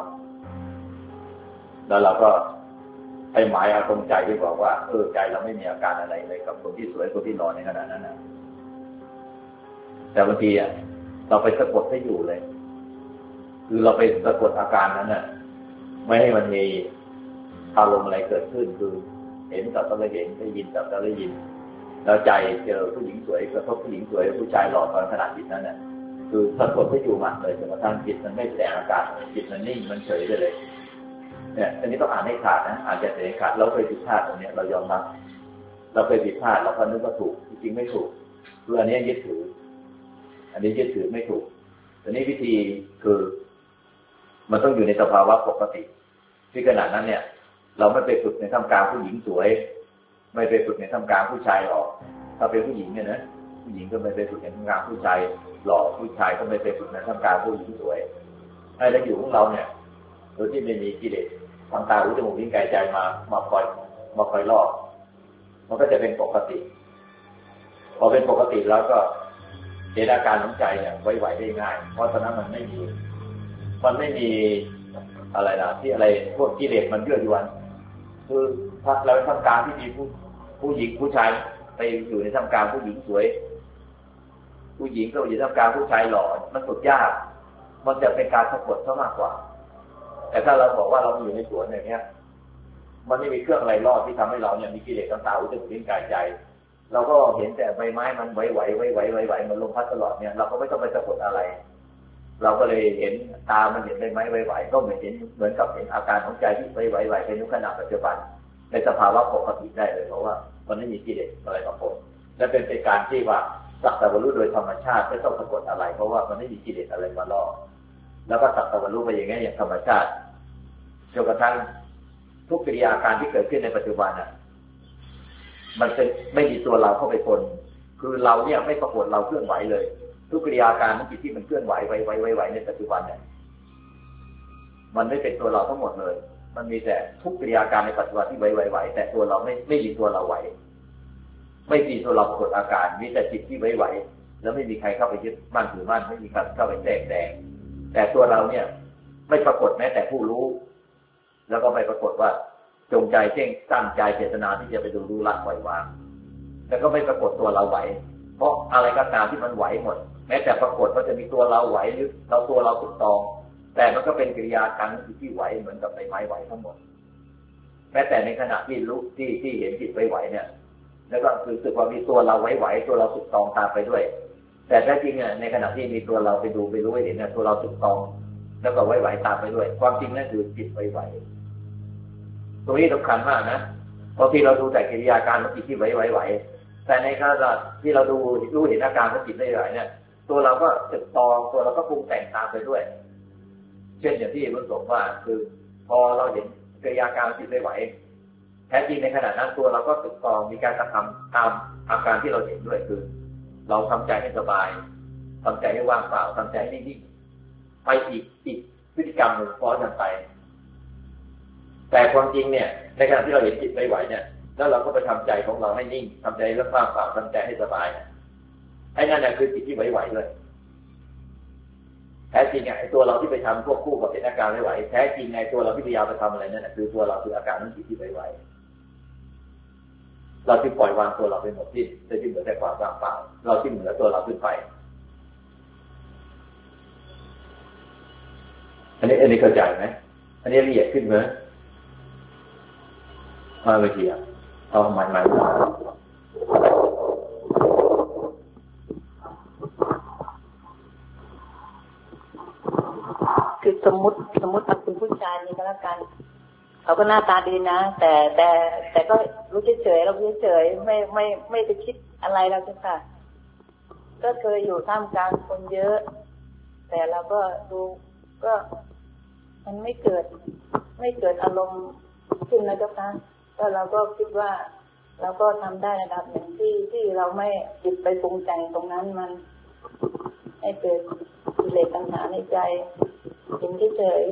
แล้วเราก็ไปหมายเอาตรงใจที่บอกว่าใจเราไม่มีอาการอะไรเลยกับคนที่สวยคนที่หล่อในขณะนั้นน่ะแต่บางทีเราไปสะกดให้อยู่เลยคือเราไปสะกดอาการนั้นน่ะไม่ให้มันมีอารมณ์อะไรเกิดขึ้นคือเห็นกับตาเห็นได้ยินกับตาได้ยินแล้วใจเจอผู้หญิงสวยกระทบผู้หญิงสวยผู้ชายหล่อตอนขณะจิตนั้นน่ะคือสะกดให้อยู่มันเลยจนกระทั่งจิตมันไม่แสดงอาการจิตมันนิ่งมันเฉยไปเลยเนี่ยอันนี้ต้องอ่านให้ขาดนะอ่านจะเสียขาดเราเคยผิดพลาดตรงนี้เรายอมรับเราเคยผิดพลาดเราก็นึกว่าถูกจริงไม่ถูกคืออันนี้ยึดถือไม่ถูกอันนี้วิธีคือมันต้องอยู่ในสภาวะปกติที่ขณะนั้นเนี่ยเราไม่ไปฝึกในท่ามกลางผู้หญิงสวยไม่ไปฝึกในท่ามกลางผู้ชายหล่อถ้าเป็นผู้หญิงเนี่ยนะผู้หญิงก็ไม่ไปฝึกในท่ามกลางผู้ชายหล่อผู้ชายก็ไม่ไปฝึกในท่ามกลางผู้หญิงสวยให้เราอยู่ของเราเนี่ยโดยที่ไม่มีกิเลสทางตาหูจมูกลิ้นกายใจมาคอยล่อมันก็จะเป็นปกติพอเป็นปกติแล้วก็เจตนาการของใจเนี่ยไหวได้ง่ายเพราะตอนนั้นมันไม่มีอะไรนะที่อะไรพวกกิเลสมันยั่วยวนคือถ้าเราทำการที่มีผู้หญิงผู้ชายไปอยู่ในทำการผู้หญิงสวยผู้หญิงก็อยู่ในทำการผู้ชายหล่อมันสุดยากมันจะเป็นการสะกดซะมากกว่าแต่ถ้าเราบอกว่าเราอยู่ในสวนอย่างเงี้ยมันไม่มีเครื่องอะไรล่อที่ทำให้เราเนี่ยมีกิเลสต่างๆอุจจาระลิ้นกายใจเราก็เห็นแต่ใบไม้มันไหวมันลมพัดตลอดเนี่ยเราก็ไม่ต้องไปสะกดอะไรเราก็เลยเห็นตามันเห็นใบไม้ไหวก็เหมือนกับเห็นอาการของใจที่ไหวเป็นขณะปัจจุบันในสภาวะปกติได้เลยเพราะว่ามันไม่มีกิเลสอะไรมาปนและเป็นการที่ว่าสักแต่ว่ารู้โดยธรรมชาติไม่ต้องสะกดอะไรเพราะว่ามันไม่มีกิเลสอะไรมาล่อแล้วก็สักแต่ว่ารู้ไปอย่างนี้อย่างธรรมชาติจนกระทั่งทุกกิริยาการที่เกิดขึ้นในปัจจุบันน่ะมันเป็นไม่มีตัวเราเข้าไปปนคือเราเนี่ยไม่ปรากฏเราเคลื่อนไหวเลยทุกกิริยาการของจิตที่มันเคลื่อนไหวในปัจจุบันเนี่ยมันไม่เป็นตัวเราทั้งหมดเลยมันมีแต่ทุกกิริยาการในปัจจุบันที่ไหวแต่ตัวเราไม่มีตัวเราไหวไม่มีตัวเราปรากฏอาการมีแต่จิตที่ไหวแล้วไม่มีใครเข้าไปยึดมั่นถือมั่นไม่มีใครเข้าไปแทรกแซงแต่ตัวเราเนี่ยไม่ปรากฏแม้แต่ผู้รู้แล้วก็ไม่ปรากฏว่าจงใจเพ่งตั้งใจเจตนาที่จะไปดูรู้ละปล่อยวางแล้วก็ไม่ปรากฏตัวเราไหวเพราะอะไรก็ตามที่มันไหวหมดแม้แต่ปรากฏว่าจะมีตัวเราไหวหรือเราตัวเราถูกตองแต่มันก็เป็นกิริยาการที่ไหวเหมือนกับใบไม้ไหวทั้งหมดแม้แต่ในขณะที่รู้ที่เห็นจิตไหวเนี่ยแล้วก็รู้สึกว่ามีตัวเราไหวตัวเราถูกตองตามไปด้วยแต่แท้จริงเนี่ยในขณะที่มีตัวเราไปดูไปรู้ไปเห็นเนี่ยตัวเราถูกตองแล้วก็ไหวตามไปด้วยความจริงนั่นคือจิตไหวตรงนี้สำคัญมากนะบางทีเราดูแต่กิริยาการของจิตที่ไหวแต่ในขณะที่เราดูรู้เห็นอาการของจิตไหวเนี่ยตัวเราก็ถูกตองตัวเราก็ปรุงแต่งตามไปด้วยเช่นอย่างที่มันบอกว่าคือพอเราเห็นกิริยาการจิตไหวแท้จริงในขณะนั้นตัวเราก็ถูกตองมีการกระทำตามอาการที่เราเห็นด้วยคือเราทำใจให้สบายทำใจให้ว่างเปล่าทำใจให้นิ่งๆไปอีกพฤติกรรมหนึ่งฟ้อนกันไปแต่ความจริงเนี่ยในขณะที่เราเห็นจิตไหวเนี่ยแล้วเราก็ไปทำใจของเราให้นิ่งทำใจให้ว่างเปล่าทำใจให้สบายไอ้นั่นแหละคือจิตที่ไหวเลยแท้จริงไอ้ตัวเราที่ไปทำควบคู่กับเป็นอาการไหวแท้จริงไอ้ตัวเราที่พยายามไปทำอะไรนั่นแหละคือตัวเราคืออาการของจิตที่ไหวเราที่ปล่อยวางตัวเราไปหมดที่จะที่เหลือแต่ความว่างเปล่าเราที่เหลือตัวเราขึ้นไปอันนี้เข้าใจไหมอันนี้ละเอียดขึ้นไหมไม่เทียบเอาใหม่คือสมมติว่าคุณผู้ชายนี่ก็แล้วกันเขาก็หน้าตาดีนะแต่ก็รู้เฉยๆเราเฉยๆไม่ไปคิดอะไรแล้วจ้ะค่ะก็เคยอยู่ท่ามกลางคนเยอะแต่เราก็ดูก็มันไม่เกิดอารมณ์ขึ้นนะเจ้าค่ะก็เราก็คิดว่าเราก็ทำได้ระดับหนึ่งที่เราไม่จิตไปปรุงแต่งตรงนั้นมันให้เกิดกิเลสตัณหาในใจเห็นเฉย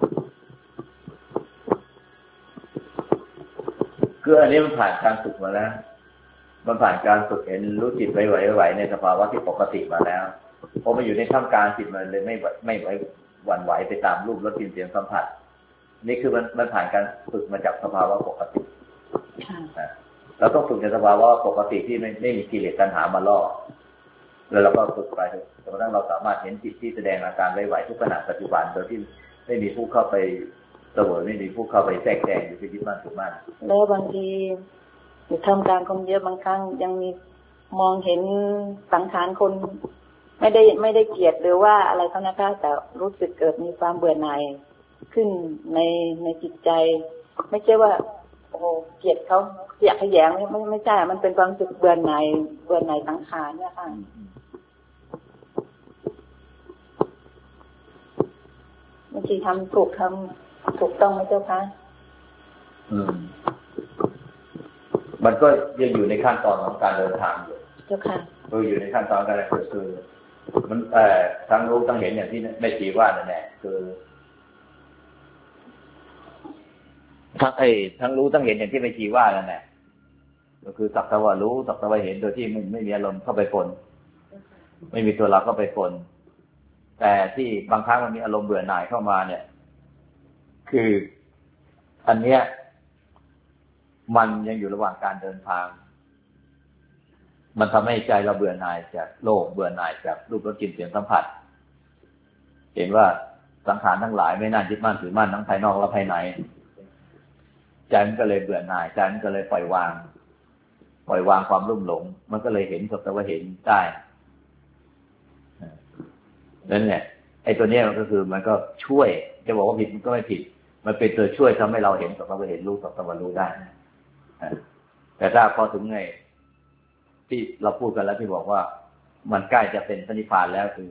คืออันนี้มันผ่านการฝึกมาแล้วมันผ่านการฝึกเห็นรู้จิตไหวในสภาวะที่ปกติมาแล้วพอมาอยู่ในท่ามกลางจิตมันเลยไม่หวั่นไหวไปตามรูปรสกลิ่นเสียงสัมผัสนี่คือมันผ่านการฝึกมาจากสภาวะปกติเราต้องฝึกในสภาวะปกติที่ไม่มีกิเลสตัณหามาล่อแล้วเราก็ฝึกไปจนกระทั่งเราสามารถเห็นจิตที่แสดงอาการไหวทุกขณะปัจจุบันโดยที่ไม่มีผู้เข้าไปเสวยไม่มีผู้เข้าไปแทรกแซงหรือไปยึดมั่นถือมั่นแล้วบางทีอยู่ทำการคนเยอะบางครั้งยังมีมองเห็นสังขารคนไม่ได้เกลียดหรือว่าอะไรเขานะคะแต่รู้สึกเกิดมีความเบื่อหน่ายขึ้นในจิตใจไม่ใช่ว่าโอ้เกลียดเขาอยากขยงไม่ใช่มันเป็นความรู้สึกเบื่อหน่ายสังขารเนี่ยค่ะบางทีทำถูกต้องไหมเจ้าคะมันก็ยังอยู่ในขั้นตอนของการเดินทางอยู่เจ้าค่ะอยู่ในขั้นตอนการคือมันทั้งรู้ทั้งเห็นอย่างที่แม่ชีว่านั่นแหละคือทั้งรู้ทั้งเห็นอย่างที่แม่ชีว่านั่นแหละก็คือสักแต่ว่ารู้สักแต่ว่าเห็นโดยที่ไม่มีอารมณ์เข้าไปปนไม่มีตัวเราเข้าไปปนแต่ที่บางครั้งมันมีอารมณ์เบื่อหน่ายเข้ามาเนี่ยคืออันเนี้ยมันยังอยู่ระหว่างการเดินทางมันทำให้ใจเราเบื่อหน่ายจากโลกเบื่อหน่ายจากรูปรสกลิ่นเสียงสัมผัสเห็นว่าสังขารทั้งหลายไม่น่ายึดมั่นถือมั่นทั้งภายนอกและภายในใจมันก็เลยเบื่อหน่ายใจมันก็เลยปล่อยวางความรุ่มหลงมันก็เลยเห็นสักแต่ว่าเห็นได้นั่นแหละไอ้ตัวนี้มันก็คือมันก็ช่วยจะบอกว่าผิดมันก็ไม่ผิดมันเป็นตัวช่วยทำให้เราเห็นสักแต่ว่าเห็นรู้สักแต่ว่ารู้ได้แต่ถ้าพอถึงไงที่เราพูดกันแล้วที่บอกว่ามันใกล้จะเป็นพระนิพพานแล้วคือ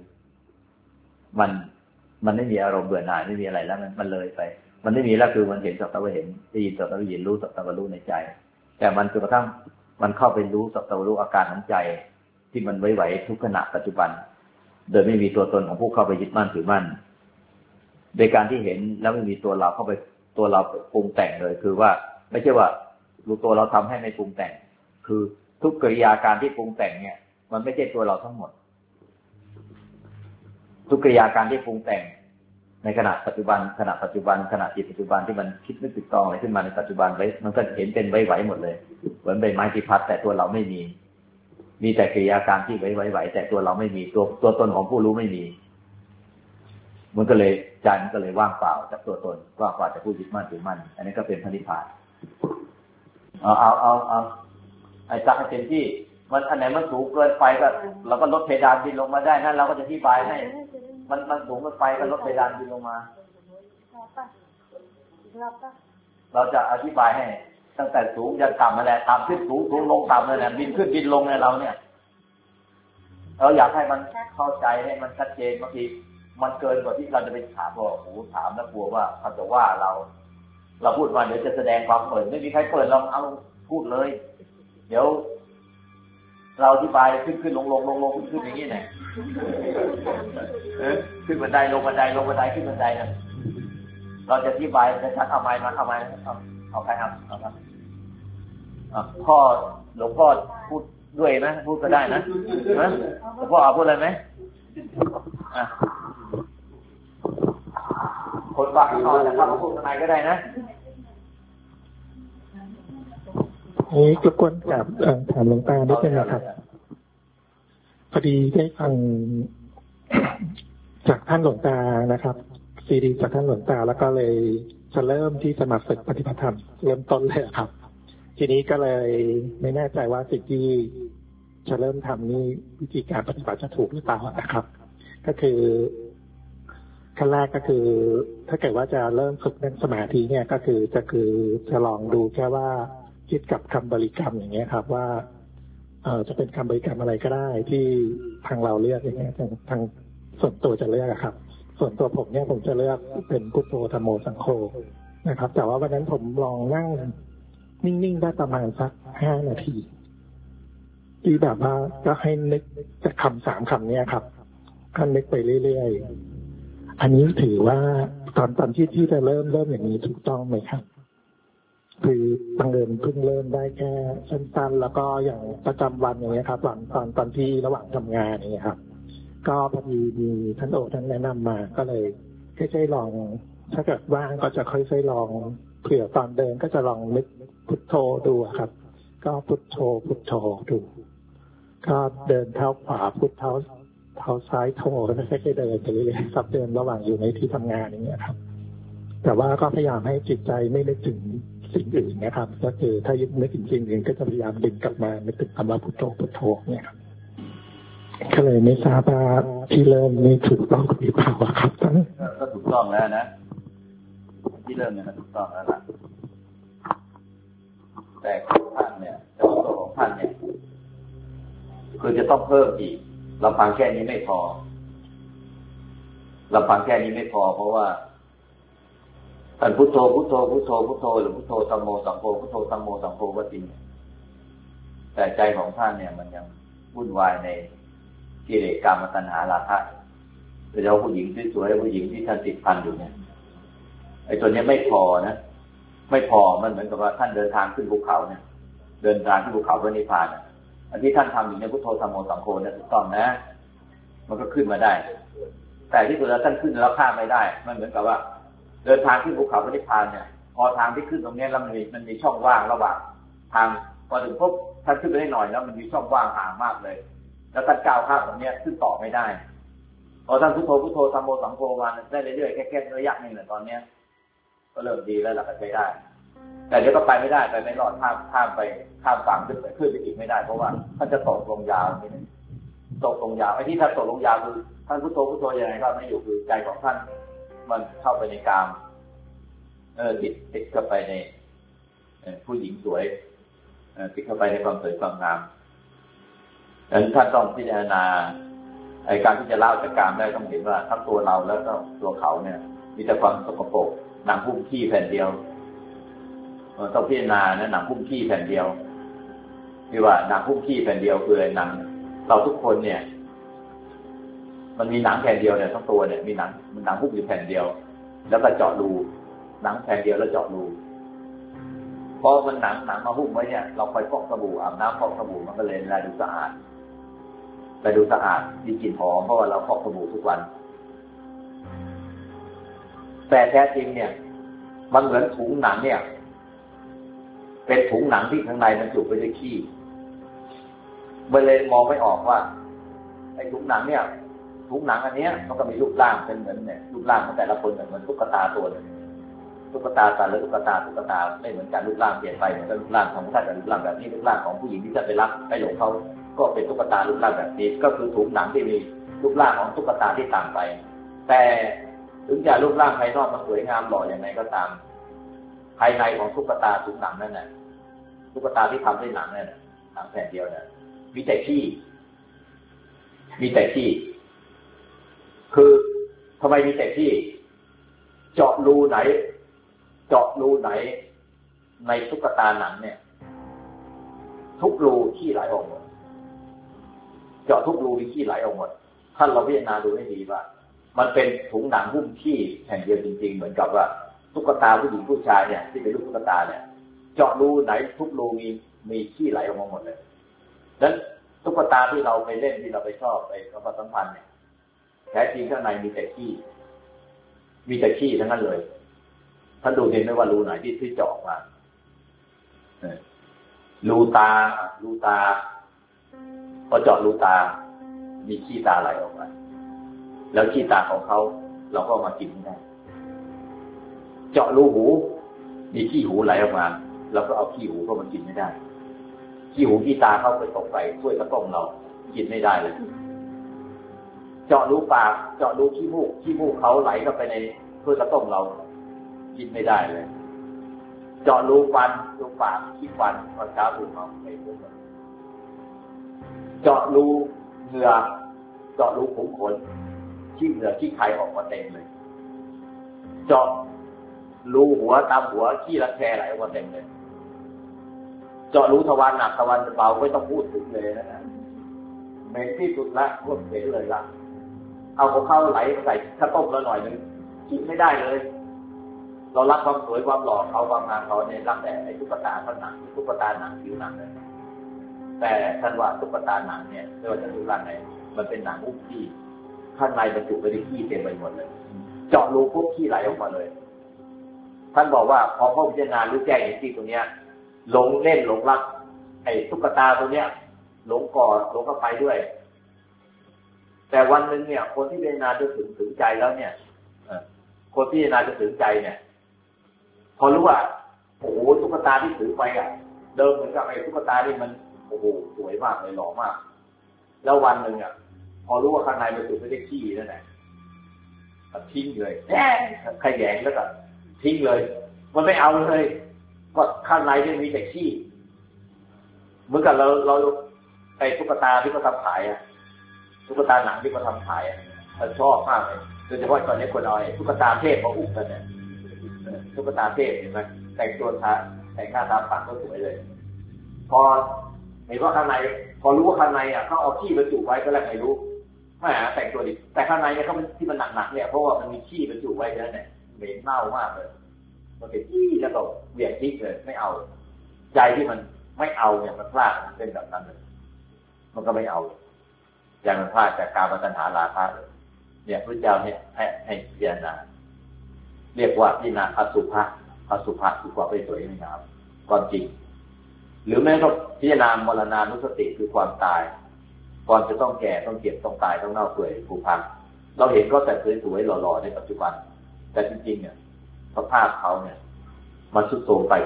มันไม่มีอารมณ์เบื่อหน่ายไม่มีอะไรแล้วมันเลยไปมันไม่มีแล้วคือมันเห็นสักแต่ว่าเห็นได้ยินสักแต่ว่ายินรู้สักแต่ว่ารู้ในใจแต่มันจนกระทั่งมันเข้าไปรู้สักแต่ว่ารู้อาการของใจที่มันไหวๆทุกขณะปัจจุบันโดยไม่มีตัวตนของผู้เข้าไปยึดมั่นถือมั่นโดยการที่เห็นแล้วไม่มีตัวเราเข้าไปตัวเราปรุงแต่งเลยคือว่าไม่ใช่ว่ารู้ตัวเราทำให้ไม่ปรุงแต่งคือทุกกิริยาการที่ปรุงแต่งเนี่ยมันไม่ใช่ตัวเราทั้งหมดทุกกิริยาการที่ปรุงแต่งในขณะปัจจุบันขณะจิตปัจจุบันที่มันคิดนึกตึกตองอะไรขึ้นมาในปัจจุบันไว้มันก็เห็นเป็นไหวๆหมดเลยเหมือนใบไม้ที่พัดแต่ตัวเราไม่มีแต่กิริยาการที่ไหวๆแต่ตัวเราไม่มีตัวตนของผู้รู้ไม่มีมันก็เลยใจมันก็เลยว่างเปล่าจากตัวตนว่างเปล่าจากผู้ยึดมั่นถือมั่นอันนี้ก็เป็นพระนิพพานเอาไอ้จักรเต็มที่มันอันไหนมันสูงเกินไปก็เราก็ลดเพดานดินลงมาได้นั่นเราก็จะอธิบายให้มันสูงเกินไปก็ลดเพดานดินลงมาเราจะอธิบายให้ตั้งแต่สูงยันต่ำนั่นแหละต่ำขึ้นสูงลงต่ำนั่นแหละบินขึ้นบินลงในเราเนี่ยเราอยากให้มันเข้าใจให้มันชัดเจนบางทีมันเกินกว่าที่เราจะไปถามว่าโอ้โหถามแล้วกลัวว่าเขาจะว่าเราพูดมาเดี๋ยวจะแสดงความเปิดไม่มีใครเปิดเราเอาพูดเลยเดี๋ยวเราอธิบายขึ้นลงขึ้นอย่างนี้แหละขึ้นบันไดลงบันไดขึ้นบันไดนะเราจะอธิบายจะชัดเอาใครครับพ่อหลวงพ่อพูดด้วยนะพูดก็ได้นะหลวงพ่อเอาพูดอะไรไหมคนฟังก่อนนะครับพูดอะไรก็ได้นะนี่รบกวนกับถามหลวงตานิดนึงนะครับพอดีได้ฟังจากท่านหลวงตานะครับซีดีจากท่านหลวงตาแล้วก็เลยจะเริ่มที่จะมาฝึกปฏิบัติธรรมเริ่มต้นเลยครับทีนี้ก็เลยไม่แน่ใจว่าสิ่งที่จะเริ่มทำนี่วิธีการปฏิบัติจะถูกหรือเปล่านะครับก็คือขั้นแรกก็คือถ้าเกิดว่าจะเริ่มฝึกนั่งสมาธิเนี่ยก็คือจะลองดูแค่ว่าคิดกับคำบริกรรมอย่างเงี้ยครับว่าจะเป็นคำบริกรรมอะไรก็ได้ที่ทางเราเลือกอย่างเงี้ยทางส่วนตัวจะเลือกครับส่วนตัวผมเนี่ยผมจะเลือกเป็นพุทโธธัมโมสังโฆนะครับแต่ว่าวันนั้นผมลองนั่งนิ่งๆได้ประมาณสัก5 นาทีที่แบบว่าก็ให้นึกจากคำ3 คำนี้ครับก็นึกไปเรื่อยๆอันนี้ถือว่าตอนที่จะเริ่มอย่างนี้ถูกต้องไหมครับคือบังเอิญเพิ่งเริ่มได้แค่สั้นๆแล้วก็อย่างประจำวันอย่างเงี้ยครับตอนที่ระหว่างทำงานอย่างเงี้ยครับก็พอดีมีท่านโอท่านแนะนำมาก็เลยค่อยๆลองถ้าเกิดว่างก็จะค่อยๆลองเผื่อตอนเดินก็จะลองนึกพุทโธดูครับก็พุทโธดูก็เดินเท้าขวาพุทเท้าซ้ายโธแล้วก็ค่อยๆเดินไปเรื่อยๆครับเดินระหว่างอยู่ในที่ทำงานอย่างเงี้ยครับแต่ว่าก็พยายามให้จิตใจไม่นึกถึงสิ่งอื่นนะครับก็คือถ้ายึดนึกถึงสิ่งอื่นก็จะพยายามดึงกลับมานึกถึงคำว่าพุทโธเนี่ยครับก็เลยไม่ทราบว่าที่เริ่มนี้ถูกต้องหรือเปล่าครับท่านก็ถูกต้องแล้วนะที่เริ่มเนี่ยถูกต้องแล้วล่ะแต่ของท่านเนี่ยแต่ว่าตัวของท่านเนี่ยคือจะต้องเพิ่มอีกลำพังแค่นี้ไม่พอเพราะว่าท่านพุทโธหรือพุทโธธัมโมสังโฆพุทโธธัมโมสังโฆก็จริงแต่ใจของท่านเนี่ยมันยังวุ่นวายในกิเลสกามตัณหาราคะโดยเฉพาะผู้หญิงสวยๆผู้หญิงที่ท่านติดพันอยู่เนี่ยไอ้ตัวนี้ไม่พอนะไม่พอมันเหมือนกับว่าท่านเดินทางขึ้นภูเขาเนี่ยเดินทางขึ้นภูเขาพระนิพพานอันที่ท่านทำอยู่ในพุทโธธัมโมสังโฆเนี่ยถูกต้องนะมันก็ขึ้นมาได้แต่ที่ตัวท่านขึ้นแล้วข้ามไม่ได้มันเหมือนกับว่าเดินทางขึ้นภูเขาพระนิพพานเนี่ยพอทางที่ขึ้นตรงนี้แล้วมันมีช่องว่างระหว่างทางพอถึงพบท่านขึ้นไปได้หน่อยแล้วมันมีช่องว่างห่างมากเลยแล้วท่านก้าวข้ามตรงนี้ขึ้นต่อไม่ได้พอท่านพุทโธธัมโมสังโฆมาได้เรื่อยๆแค่ระยะนึงเนี่ยตอนนี้ก็เริ่มดีแล้วล่ะก็ใช้ได้แต่เดี๋ยวก็ไปไม่ได้ไปไม่รอดข้ามฝั่งขึ้นไปอีกไม่ได้เพราะว่าท่านจะตกลงยาวนิดนึงตกลงยาวไอ้ที่ท่านตกลงยาวคือท่านพุทโธยังไงก็ไม่อยู่คือใจของท่านมันเข้าไปในกามติดเข้าไปในผู้หญิงสวยติดเข้าไปในความสวยความงามดังนั้นท่านต้องพิจารณาการที่จะละจากกามได้ต้องเห็นว่าทั้งตัวเราแล้วก็ตัวเขาเนี่ยมีแต่ความสกปรกหนังหุ้มขี้แผ่นเดียวต้องพิจารณานะหนังหุ้มขี้แผ่นเดียวที่ว่าหนังหุ้มขี้แผ่นเดียวคืออะไรหนังเราทุกคนเนี่ยมันมีหนังแผ่นเดียวเนี่ยทั้งตัวเนี่ยมีหนังหุ้มอยู่แผ่นเดียวแล้วก็เจาะรูหนังแผ่นเดียวแล้วเจาะรูพอมันหนังมาหุ้มไว้เนี่ยเราคอยฟอกสบู่อาบน้ำฟอกสบู่มันก็เลยดูสะอาดมีกลิ่นหอมเพราะว่าเราฟอกสบู่ทุกวันแต่แท้จริงเนี่ยมันเหมือนถุงหนังเนี่ยเป็นถุงหนังที่ข้างในมันจุไปด้วยขี้มันเลยมองไม่ออกว่าไอ้ถุงหนังเนี่ยถุงหนังอันนี้มันก็มีรูปร่างเป็นเหมือนเนี่ยรูปร่างของแต่ละคนเหมือนตุ๊กตาตัวนึงตุ๊กตาตาหรือตุ๊กตาไม่เหมือนกันรูปร่างเปลี่ยนไปเหมือนกับรูปร่างของท่านกับรูปร่างแบบนี้รูปร่างของผู้หญิงที่จะไปรักไปหลงเขาก็เป็นตุ๊กตารูปร่างแบบนี้ก็คือถุงหนังที่มีรูปร่างของตุ๊กตาที่ต่างไปแต่ถึงจะรูปร่างภายนอกมันสวยงามหล่ออย่างไรก็ตามภายในของตุ๊กตาถุงหนังนั่นน่ะตุ๊กตาที่ทำด้วยหนังนั่นน่ะหนังแผ่นเดียวเนี่ยมีแต่ขี้คือทำไมมีแต่ขี้เจาะรูไหนในตุ๊กตาหนังเนี่ยทุกรูขี้ไหลออกหมดเจาะทุกรูมีขี้ไหลออกหมดท่านเราพิจารณาดูให้ดีว่ามันเป็นถุงหนังหุ้มขี้แผ่นเดียวจริงๆเหมือนกับว่าตุ๊กตาผู้หญิงผู้ชายเนี่ยที่เป็นลูกตุ๊กตาเนี่ยเจาะรูไหนทุกรูมีขี้ไหลออกมาหมดเลยดังนั้นตุ๊กตาที่เราไปเล่นที่เราไปชอบไปสัมพันธ์เนี่ยแท้จริงข้างในมีแต่ขี้ทั้งนั้นเลยท่านดูเห็นไหมว่ารูไหนที่เจาะมารูตาพอเจาะรูตามีขี้ตาไหลออกมาแล้วขี้ตาของเขาเราก็มากินไม่ได้เจาะรูหูมีขี้หูไหลออกมาเราก็เอาขี้หูเข้ามากินไม่ได้ขี้หูขี้ตาเข้าไปตกไปช่วยกระต้มเรากินไม่ได้เลยเจาะรูปากเจาะรูขี้มูกเขาไหลเข้าไปในช่วยกระต้มเรากินไม่ได้เลยเจาะรูฟันรูปากขี้ฟันตอนเช้าตื่นมาไม่รู้เลยเจาะรูเหงื่อเจาะรูขุมขนขี้เหงื่อขี้ไขออกมาเต็มเลยเจาะรูหัวตามหัวขี้รังแคไหลออกมาเต็มเลยเจาะรูทวารหนักทวารเบาไม่ต้องพูดถึงเลยนะเหม็นที่สุดละพวกเหม็นเลยละเอาของเขาไหลใส่ข้าวต้มแล้วหน่อยนึงกินไม่ได้เลยเรารักความสวยความหล่อเขาความงามเขาเนี่ยรักแต่ไอ้ตุ๊กตาหนังตุ๊กตาหนังผิวหนังเลยแต่ท่านว่าตุ๊กตาหนังเนี่ยไม่ว่าจะรูปร่างไหนมันเป็นหนังอุ้มขี้ข้างในบรรจุไปด้วยขี้เต็มไปหมดเลยเจาะรูปุ๊บขี้ไหลออกมาเลยท่านบอกว่าพอเขาพิจารณารู้แจ้งเห็นจริงตรงเนี้ยหลงเล่นหลงรักไอ้ตุ๊กตาตัวเนี้ยหลงกอดหลงเข้าไปด้วยแต่วันนึงเนี่ยคนที่พิจารณาจะถึงใจแล้วเนี่ยคนที่พิจารณาจะถึงใจเนี่ยพอรู้ว่าโอ้โหตุ๊กตาที่ถือไปอ่ะเดิมเหมือนกับไอ้ตุ๊กตาที่มันโอ้โหสวยมากเลยหล่อมากแล้ววันนึงอ่ะพอรู้ว่าข้างในมันถูกไม่ได้ขี้นั่นแหละทิ้งเลยขยงแล้วก็ทิ้งเลยมันไม่เอาเลยก็ข้างในที่มีแต่ขี้เหมือนกับเราไอ้ตุ๊กตาที่เขาทำขายอ่ะตุ๊กตาหนังที่เขาทำขายอ่ะชอบมากเลยโดยเฉพาะตอนนี้คนเอาไอ้ตุ๊กตาเทพมาอุ้มกันเนี่ยตุ๊กตาเทพเห็นไหมแต่งตัวแต่งหน้าตาปากก็สวยเลยพอเห็นว่าข้างในพอรู้ว่าข้างในอ่ะเขาเอาขี้บรรจุไว้ก็แล้วไม่รู้ไม่หาแต่งตัวดิแต่ข้างในเนี่ยเขาที่มันหนักๆเนี่ยเพราะว่ามันมีขี้บรรจุไว้เยอะเนี่ยเหม็นเน่ามากเลยมันเป็นขี้แล้วก็เหวี่ยงทิ้งเลยไม่เอาใจที่มันไม่เอาเนี่ยมันพลาดมันเป็นแบบนั้นเลยมันก็ไม่เอาอย่างมันพลาดจากการตัณหาราคะเลยเนี่ยพระเจ้าเนี่ยให้พิจารณาเรียกว่าพิจารณาอสุภะคือความไม่สวยไม่งามความจริงหรือแม้ก็พิจารณามรณานุสติคือความตายก่อนจะต้องแก่ต้องเจ็บต้องตายต้องเน่าเปื่อยผุพังเราเห็นก็แต่สวยๆหล่อๆในปัจจุบันแต่จริงๆเนี่ยสภาพเขาเนี่ยมันทรุดโทรมไป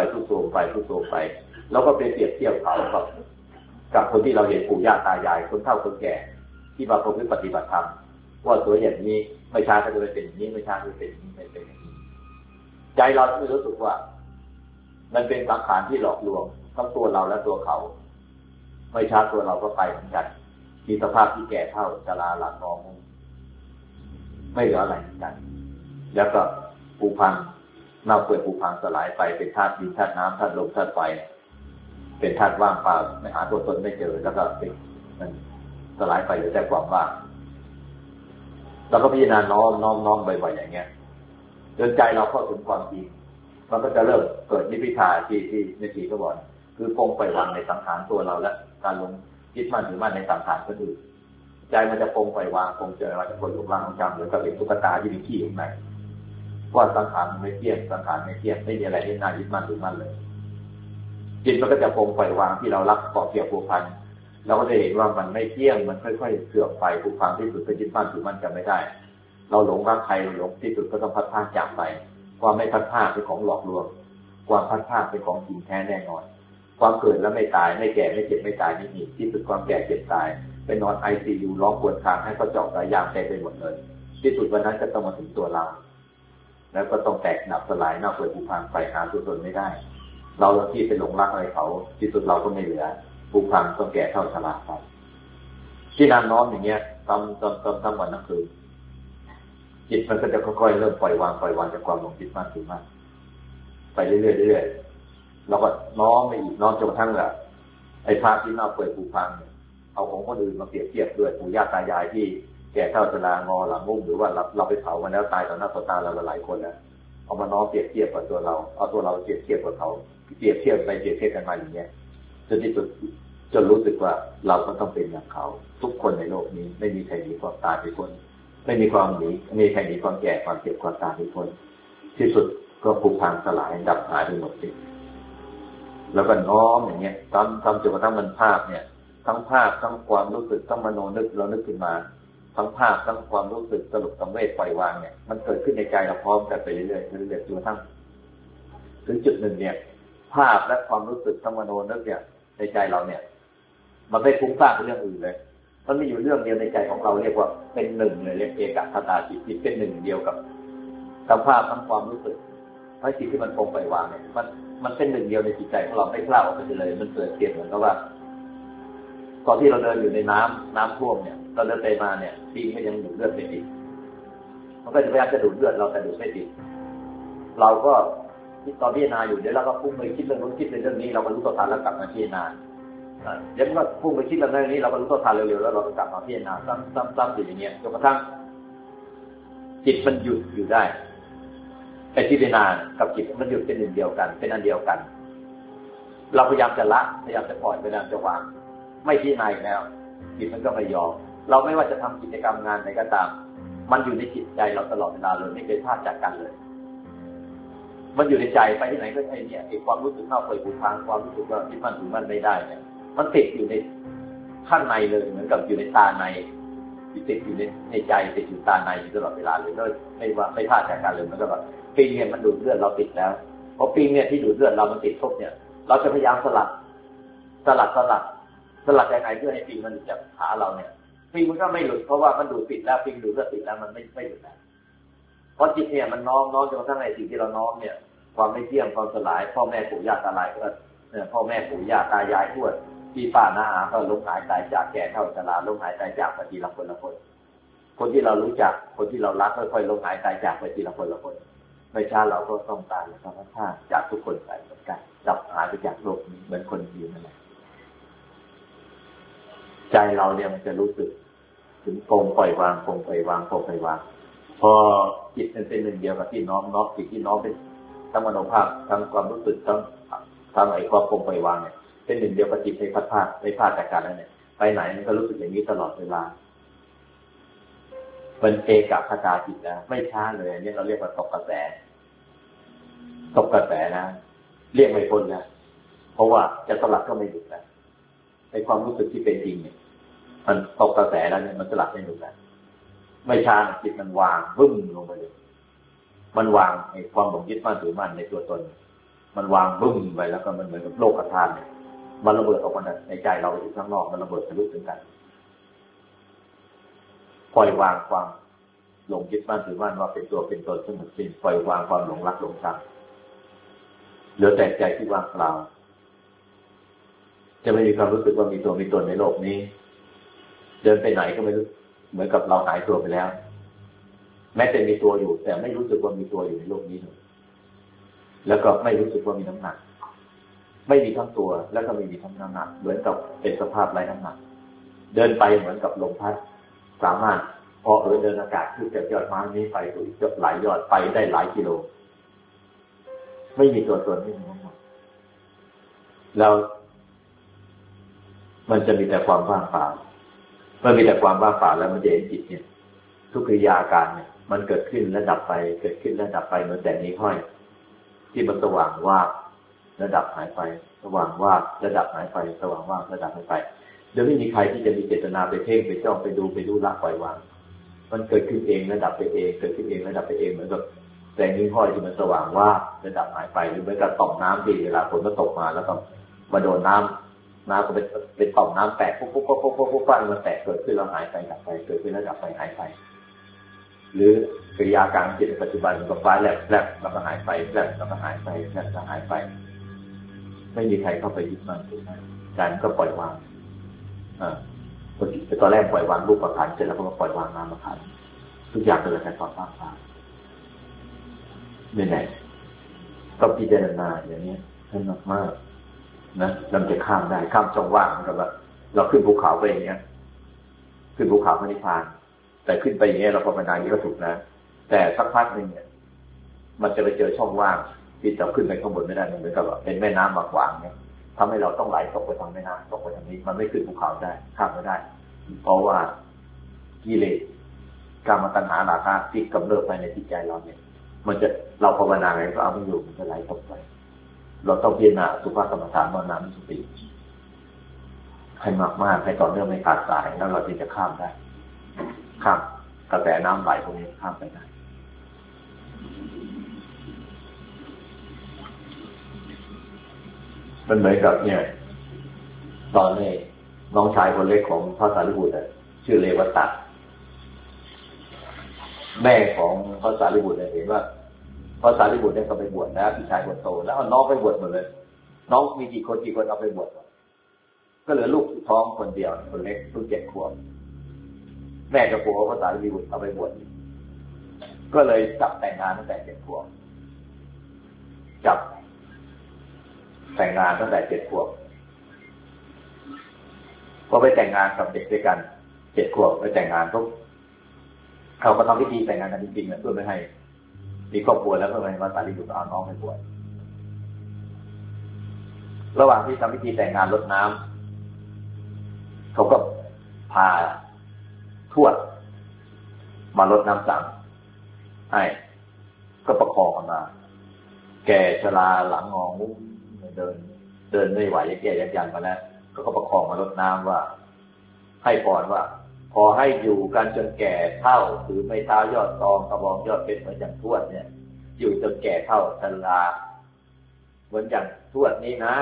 แล้วก็ไปเปรียบเทียบเขากับคนที่เราเห็นปู่ย่าตายายคนเฒ่าคนแก่ที่มาประพฤติปฏิบัติธรรมว่าสวยอย่างนี้ไม่ช้าก็จะไปเป็นอย่างนี้ไม่ช้าก็จะเป็นอย่างนี้ไม่เป็นอย่างนี้ใจเราไม่รู้สึกว่ามันเป็นสังขารที่หลอกลวงทั้งตัวเราและตัวเขาไม่ช้าตัวเราก็ไปเหมือนกันมีสภาพที่แก่เฒ่าชราหลังงอไม่เหลืออะไรเหมือนกันแล้วก็ผุพังเน่าเปื่อยผุพังสลายไปเป็นธาตุดินธาตุน้ำธาตุลมธาตุไฟเป็นธาตุว่างเปล่าไม่หาตัวตนไม่เจอแล้วก็เป็นมันสลายไปเหลือแต่ความว่างเราก็พิจารณาน้อมบ่อยๆอย่างเงี้ยจนใจเราเข้าถึงความจริงมันก็จะเริ่มเกิดนิพพิทาที่ในสีก็บอกคือปรงปล่อยวางในสังขารตัวเราและการลงยึดมั่นถือมั่นในสังขารคนอื่นใจมันจะปรงปล่อยวางปรงเจอเราจะพ้นรูปร่างของจำหรือกับเป็นตุ๊กตาที่มีขี้ข้างในว่าสังขารมันไม่เที่ยงสังขารไม่เที่ยงไม่มีอะไรที่น่ายึดมั่นถือมั่นเลยจิตมันก็จะปรงปล่อยวางที่เรารักเกาะเกี่ยวผูกพันเราก็จะเห็นว่ามันไม่เที่ยงมันค่อยๆเสื่อมไปผูกพันที่สุดก็ยึดมั่นถือมั่นกันไม่ได้เราหลงรักใครหลงที่สุดก็ต้องพัดพรากจากไปความไม่พัดพรากเป็นของหลอกลวงความพัดพรากเป็นของจริงแท้แน่นอนความเกิดแล้วไม่ตายไม่แก่ไม่เจ็บไม่ตายไม่มีที่สุดความแก่เจ็บตายไปนอน ICU ร้องครวญครางให้เขาเจาะสายยางเต็มไปหมดเลยที่สุดวันนั้นจะต้องมาถึงตัวเราแล้วก็ต้องแตกดับสลายเน่าเปื่อยผุพังไปหาตัวตนไม่ได้เราที่ไปหลงรักอะไรเขาที่สุดเราก็ไม่เหลือผุพังต้องแก่เท่าชราไปที่นานน้อมอย่างเงี้ยทำวันทั้งคืนจิตมันก็จะค่อยๆเริ่มปล่อยวางจากความหลงยึดมั่นถือมั่นไปเรื่อยๆเราก็น้อมไปอีกน้อมจนกระทั่งแบบไอ้ภาพที่เน่าเปื่อยผุพังเอาของคนอื่นมาเปรียบเทียบด้วยปู่ย่าตายายที่แก่เท่าชรางอหลังงุ้มหรือว่าเราไปเผามันแล้วตายต่อหน้าต่อตาเราหลายคนแล้วเอามาน้อมเปรียบเทียบกับตัวเราเอาตัวเราเปรียบเทียบกับเขาเปรียบเทียบไปเปรียบเทียบกันมาอย่างเงี้ยจนที่สุดจนรู้สึกว่าเราก็ต้องเป็นอย่างเขาทุกคนในโลกนี้ไม่มีใครหนีความตายไปพ้นไม่มีความหนีไม่มีใครหนีความแก่ความเจ็บความตายไปพ้นที่สุดก็ผุพังสลายดับหายไปหมดสิ้นแล้วก็น้อมอย่างเงี้ยทำจนกระทั่งมันภาพเนี่ยทั้งภาพทั้งความรู้สึกทั้งมโนนึกเรานึกขึ้นมาทั้งภาพทั้งความรู้สึกสรุปสังเวชปล่อยวางเนี่ยมันเกิดขึ้นในใจเราพร้อมกันไปเรื่อยๆจนกระทั่งถึงจุดหนึ่งเนี่ยภาพและความรู้สึกทั้งมโนนึกเนี่ยในใจเราเนี่ยมันไม่ฟุ้งซ่านกับเรื่องอื่นเลยมันมีอยู่เรื่องเดียวในใจของเราเรียกว่าเป็นหนึ่งเลยเรียกเอกคตาจิตที่เป็นหนึ่งเดียวกับทั้งภาพทั้งความรู้สึกทั้งจิตที่มันปรงปล่อยวางเนี่ยมันเป็นหนึ่งเดียวในจิตใจของเราไม่คลาดออกไปเลยมันเกิดเปลี่ยนเหมือนกับว่าตอนที่เราเดินอยู่ในน้ำท่วมเนี่ยเราเดินไปมาเนี่ยปีนก็ยังดูดเลือดไม่ติดมันก็จะพยายามจะดูดเลือดเราแต่ดูดไม่ติดเราก็ตอนพิจารณาอยู่เดี๋ยวเราก็พุ่งไปคิดเรื่องนู้นคิดเรื่องนี้เราก็รู้ตัวทันแล้วกลับมาพิจารณาเดี๋ยวมันก็พุ่งไปคิดเรื่องนี้เราก็รู้ตัวทันเร็วๆแล้วเราก็กลับมาพิจารณาซ้ำๆอยู่อย่างเงี้ยจนกระทั่งจิตมันหยุดอยู่ได้ไอ้พิจารณากับจิตมันหยุดเป็นหนึ่งเดียวกันเป็นอันเดียวกันเราพยายามจะละพยายามจะปล่อยพยายามจะวางไม่พิจารณาอีกแล้วจิตมันก็ไม่ยอมเราไม่ว่าจะทำกิจกรรมงานไหนก็ตามมันอยู่ในจิตใจเราตลอดเวลาเลยไม่เคยพลาดจากกันเลยมันอยู่ในใจไปที่ไหนก็ไอ้เนี่ยไอ้ความรู้สึกเข้าไปผูกพันความรู้สึกว่าที่มันถึงมันไม่ได้เนี่ยมันติดอยู่ในข้างในเลยเหมือนกับอยู่ในตาในติดอยู่ในใจติดอยู่ตาในอยู่ตลอดเวลาเลยไม่ว่าไม่พลาดจากกันเลยมันก็แบบปิงเนี่ยมันดูดเลือดเราติดแล้วพอปิงเนี่ยที่ดูดเลือดเรามันติดทุกเนี่ยเราจะพยายามสลัดยังไงเพื่อให้ปิงมันหลุดจากขาเราเนี่ยปิงมันก็ไม่หลุดเพราะว่ามันดูดติดแล้วปิงดูดเลือดติดแล้วมันไม่หลุดแล้วเพราะจิตเนี่ยมันน้อมจนกระทั่งในสิ่งที่เราน้อมเนี่ยความไม่เที่ยงความสลายพ่อแม่ปู่ย่าตายายก็พ่อแม่ปู่ย่าตายายทวดพี่ป้าน้าอาก็ล้มหายตายจากแก่เฒ่าชราล้มหายตายจากไปทีละคนคนที่เรารู้จักคนที่เรารักค่อยๆล้มหายตายจากไปทีละคนไม่ช้าเราก็ต้องตายแล้วก็พลาดจากทุกคนไปเหมือนกันดับหายไปจากโลกนี้เหมือนคนอื่นนั่นแหละใจเราเนี่ยมันจะรู้สึกถึงปล่อยวางพอจิตมันเป็นหนึ่งเดียวกับที่น้อมจิตที่น้อมเป็นทั้งมโนภาพทั้งความรู้สึกทั้งไอ้ความปล่อยวางเนี่ยเป็นหนึ่งเดียวกับจิตไม่พลาดจากกันแล้วเนี่ยไปไหนมันก็รู้สึกอย่างนี้ตลอดเวลาเป็นเอกคตาจิตแล้วไม่ช้าเลยเนี่ยเราเรียกว่าตกกระแสนะเรียกไม่พ้นนะเพราะว่าจะสลัดก็ไม่หยุดนะในความรู้สึกที่เป็นจริงเนี่ยมันตกกระแสแล้วเนี่ยมันสลัดไม่หยุดนะไม่ช้าจิตมันวางบึ้มลงไปเลยมันวางไอ้ความหลงยึดมั่นถือมั่นในตัวตนมันวางบึ้มไปแล้วก็มันเหมือนกับโลกธาตุเนี่ยมันระเบิดออกมาในใจเราอยู่ข้างนอกมันระเบิดทะลุถึงกันปล่อยวางความหลงยึดมั่นถือมั่นว่าเป็นตัวเป็นตนซึ่งหมดสิ้นปล่อยวางความหลงรักหลงชังเหลือแต่ใจที่ว่างเปล่าจะไม่มีความรู้สึกว่ามีตัวมีตนในโลกนี้เดินไปไหนก็ไม่รู้เหมือนกับเราหายตัวไปแล้วแม้แต่มีตัวอยู่แต่ไม่รู้สึกว่ามีตัวอยู่ในโลกนี้เลยแล้วก็ไม่รู้สึกว่ามีน้ำหนักไม่มีทั้งตัวแล้วก็ไม่มีทั้งน้ำหนักเหมือนกับเป็นสภาพไร้น้ำหนักเดินไปเหมือนกับลมพัดสามารถพอเดินอากาศขึ้นจากยอดไม้นี้ไปสู่อีกหลายยอดไปได้หลายกิโลไม่มีตัวตนไม่มีน้ำหนักแล้วมันจะมีแต่ความว่างเปล่าเมื่อมีแต่ความว่างเปล่าแล้วมันจะเห็นจิตเนี่ยทุกกิริยาการเนี่ยมันเกิดขึ้นและดับไปเกิดขึ้นและดับไปเหมือนแสงนี้ห้อยที่มันสว่างว่าระดับหายไปสว่างว่าระดับหายไปสว่างว่าระดับหายไปโดยไม่มีใครที่จะมีเจตนาไปเพ่งไปจ้องไปดูละปล่อยวางมันเกิดขึ้นเองระดับไปเองเกิดขึ้นเองระดับไปเองเหมือนกับแสงนี้ห้อยที่มันสว่างว่าระดับหายไปหรือเหมือนกับต่อมน้ำที่เวลาฝนมันตกมาแล้วก็มาโดนน้ำก็เป็นต่อมน้ำแตกปุ๊บมันแตกเกิดขึ้นแล้วหายไปดับไปเกิดขึ้นแล้วดับไปหายไปหรือกิริยาการจิตในปัจจุบันมันก็ฟ้าแลบแล้วก็หายไปแลบแล้วก็หายไปแลบแล้วหายไปไม่มีใครเข้าไปยึดมั่นถือมั่นใจมันก็ปล่อยวางตอนแรกปล่อยวางรูปขันธ์เสร็จแล้วก็ปล่อยวางนามขันธ์ทุกอย่างเกิดจากความว่างเปล่าไม่ไหนก็พิจารณาอย่างนี้ให้มากๆนะเราจะข้ามได้ข้ามช่องว่างกับว่าเราขึ้นภูเขาไปอย่างเงี้ยขึ้นภูเขาพระนิพพานแต่ขึ้นไปอย่างเงี้ยเราภาวนาอย่างนี้ก็ถูกนะแต่สักพักนึงเนี่ยมันจะไปเจอช่องว่างที่เราขึ้นไปข้างบนไม่ได้เหมือนกับว่าเป็นแม่น้ำมาขวางเนี่ยทำให้เราต้องไหลตกไปทางแม่น้ำตกไปทางนี้มันไม่ขึ้นภูเขาได้ข้ามไม่ได้เพราะว่ากิเลสกามตัณหาราคะที่กำเริบภายในจิตใจเราเนี่ยมันจะเราภาวนาไงก็เอาไม่อยู่มันจะไหลตกไปเราต้องพิจารณาสุภาพกรรมฐานมรณะสติให้มากๆให้ต่อเนื่องไม่ขาดสายแล้วเราจะข้ามได้ข้ามกระแสน้ำไหลตรงนี้ข้ามไปได้มันเหมือนกับเนี่ยตอนนี้น้องชายคนเล็กของพระสารีบุตรชื่อเรวัตตะแม่ของพระสารีบุตรเห็นว่าพระสารีบุตรเนี่ยก็ไปบวชแล้วพี่ชายคนโตแล้วเอาน้องไปบวชหมดเลยน้องมีกี่คนเอาไปบวชก็เหลือลูกท้องคนเดียวคนเล็กเพิ่ง7 ขวบแม่กับปู่พระสารีบุตรเอาไปบวชก็เลยจับแต่งงานตั้งแต่7 ขวบจับแต่งงานตั้งแต่7 ขวบพอไปแต่งงานกับเด็กด้วยกัน7 ขวบไปแต่งงานปุ๊บเขาก็ทำพิธีแต่งงานกันจริงๆเพื่อไม่ให้มีครอบครัวแล้วเพื่อไม่ให้มาสารีบุตรเอาน้องไปบวชระหว่างที่ทำพิธีแต่งงานรดน้ำเขาก็พาทวดมารดน้ำสังให้ก็ประคองกันมาแก่ชราหลังงอมุ้งเดินไม่ไหวแก่ยันมาแล้วก็ประคองมารดน้ำว่าให้พรว่าขอให้อยู่กันจนแก่เฒ่าถือไม้เท้ายอดตองกระบองยอดเพชรเหมือนอย่างทวดเนี่ยอยู่จนแก่เฒ่าชราเหมือนอย่างทวดนี้นะ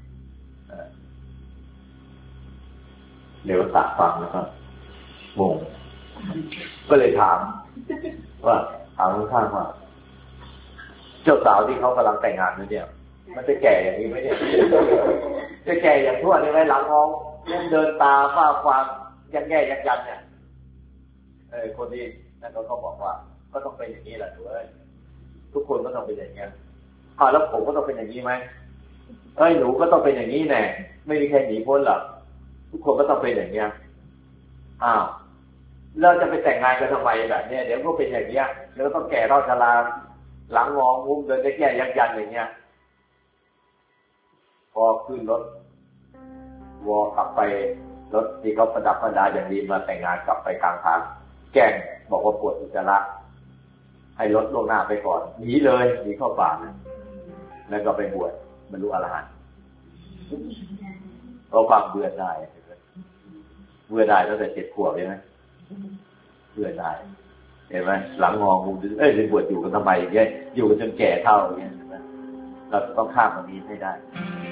เดี๋ยวตาฟังนะครับงงก็เลยถามว่าข้างว่าเจ้าสาวที่เขากำลังแต่งงานอยู่เนี่ยมันจะแก่อย่างนี้ไหมเนี่ยจะแก่อย่างทวดได้ไหมหลังท้องเดินตาฝ้าความยังแย่ยันเนี่ยคนที่นั่นเขาบอกว่าก็ต้องเป็นอย่างนี้แหละด้วยทุกคนก็ต้องเป็นอย่างนี้แล้วผมก็ต้องเป็นอย่างนี้ไหมหนูก็ต้องเป็นอย่างนี้แน่ไม่มีใครหนีพ้นหรอกทุกคนก็ต้องเป็นอย่างนี้เราจะไปแต่งงานกันทำไมแบบนี้เดี๋ยวก็เป็นอย่างนี้แล้วต้องแก่รอดชราหลังงอมุ้งเดินจะแย่ยันอย่างเงี้ยพอขึ้นรถวอกลับไปรถที่เขาประดับประดาอย่างดีมาแต่งงานกลับไปกลางทางแกล้งบอกว่าปวดอุจจาระให้รถล่วงหน้าไปก่อนหนีเลยหนีเข้าป่าแล้วก็ไปบวชบรรลุอรหันต์เพราะความเบื่อได้ตั้งแต่7 ขวบใช่ไหมเบื่อได้เห็นไหมหลังงองูจะบวชอยู่กันทำไมอย่างเงี้ยอยู่กันจนแก่เฒ่าอย่างเงี้ยเราต้องข้ามตรงนี้ให้ได้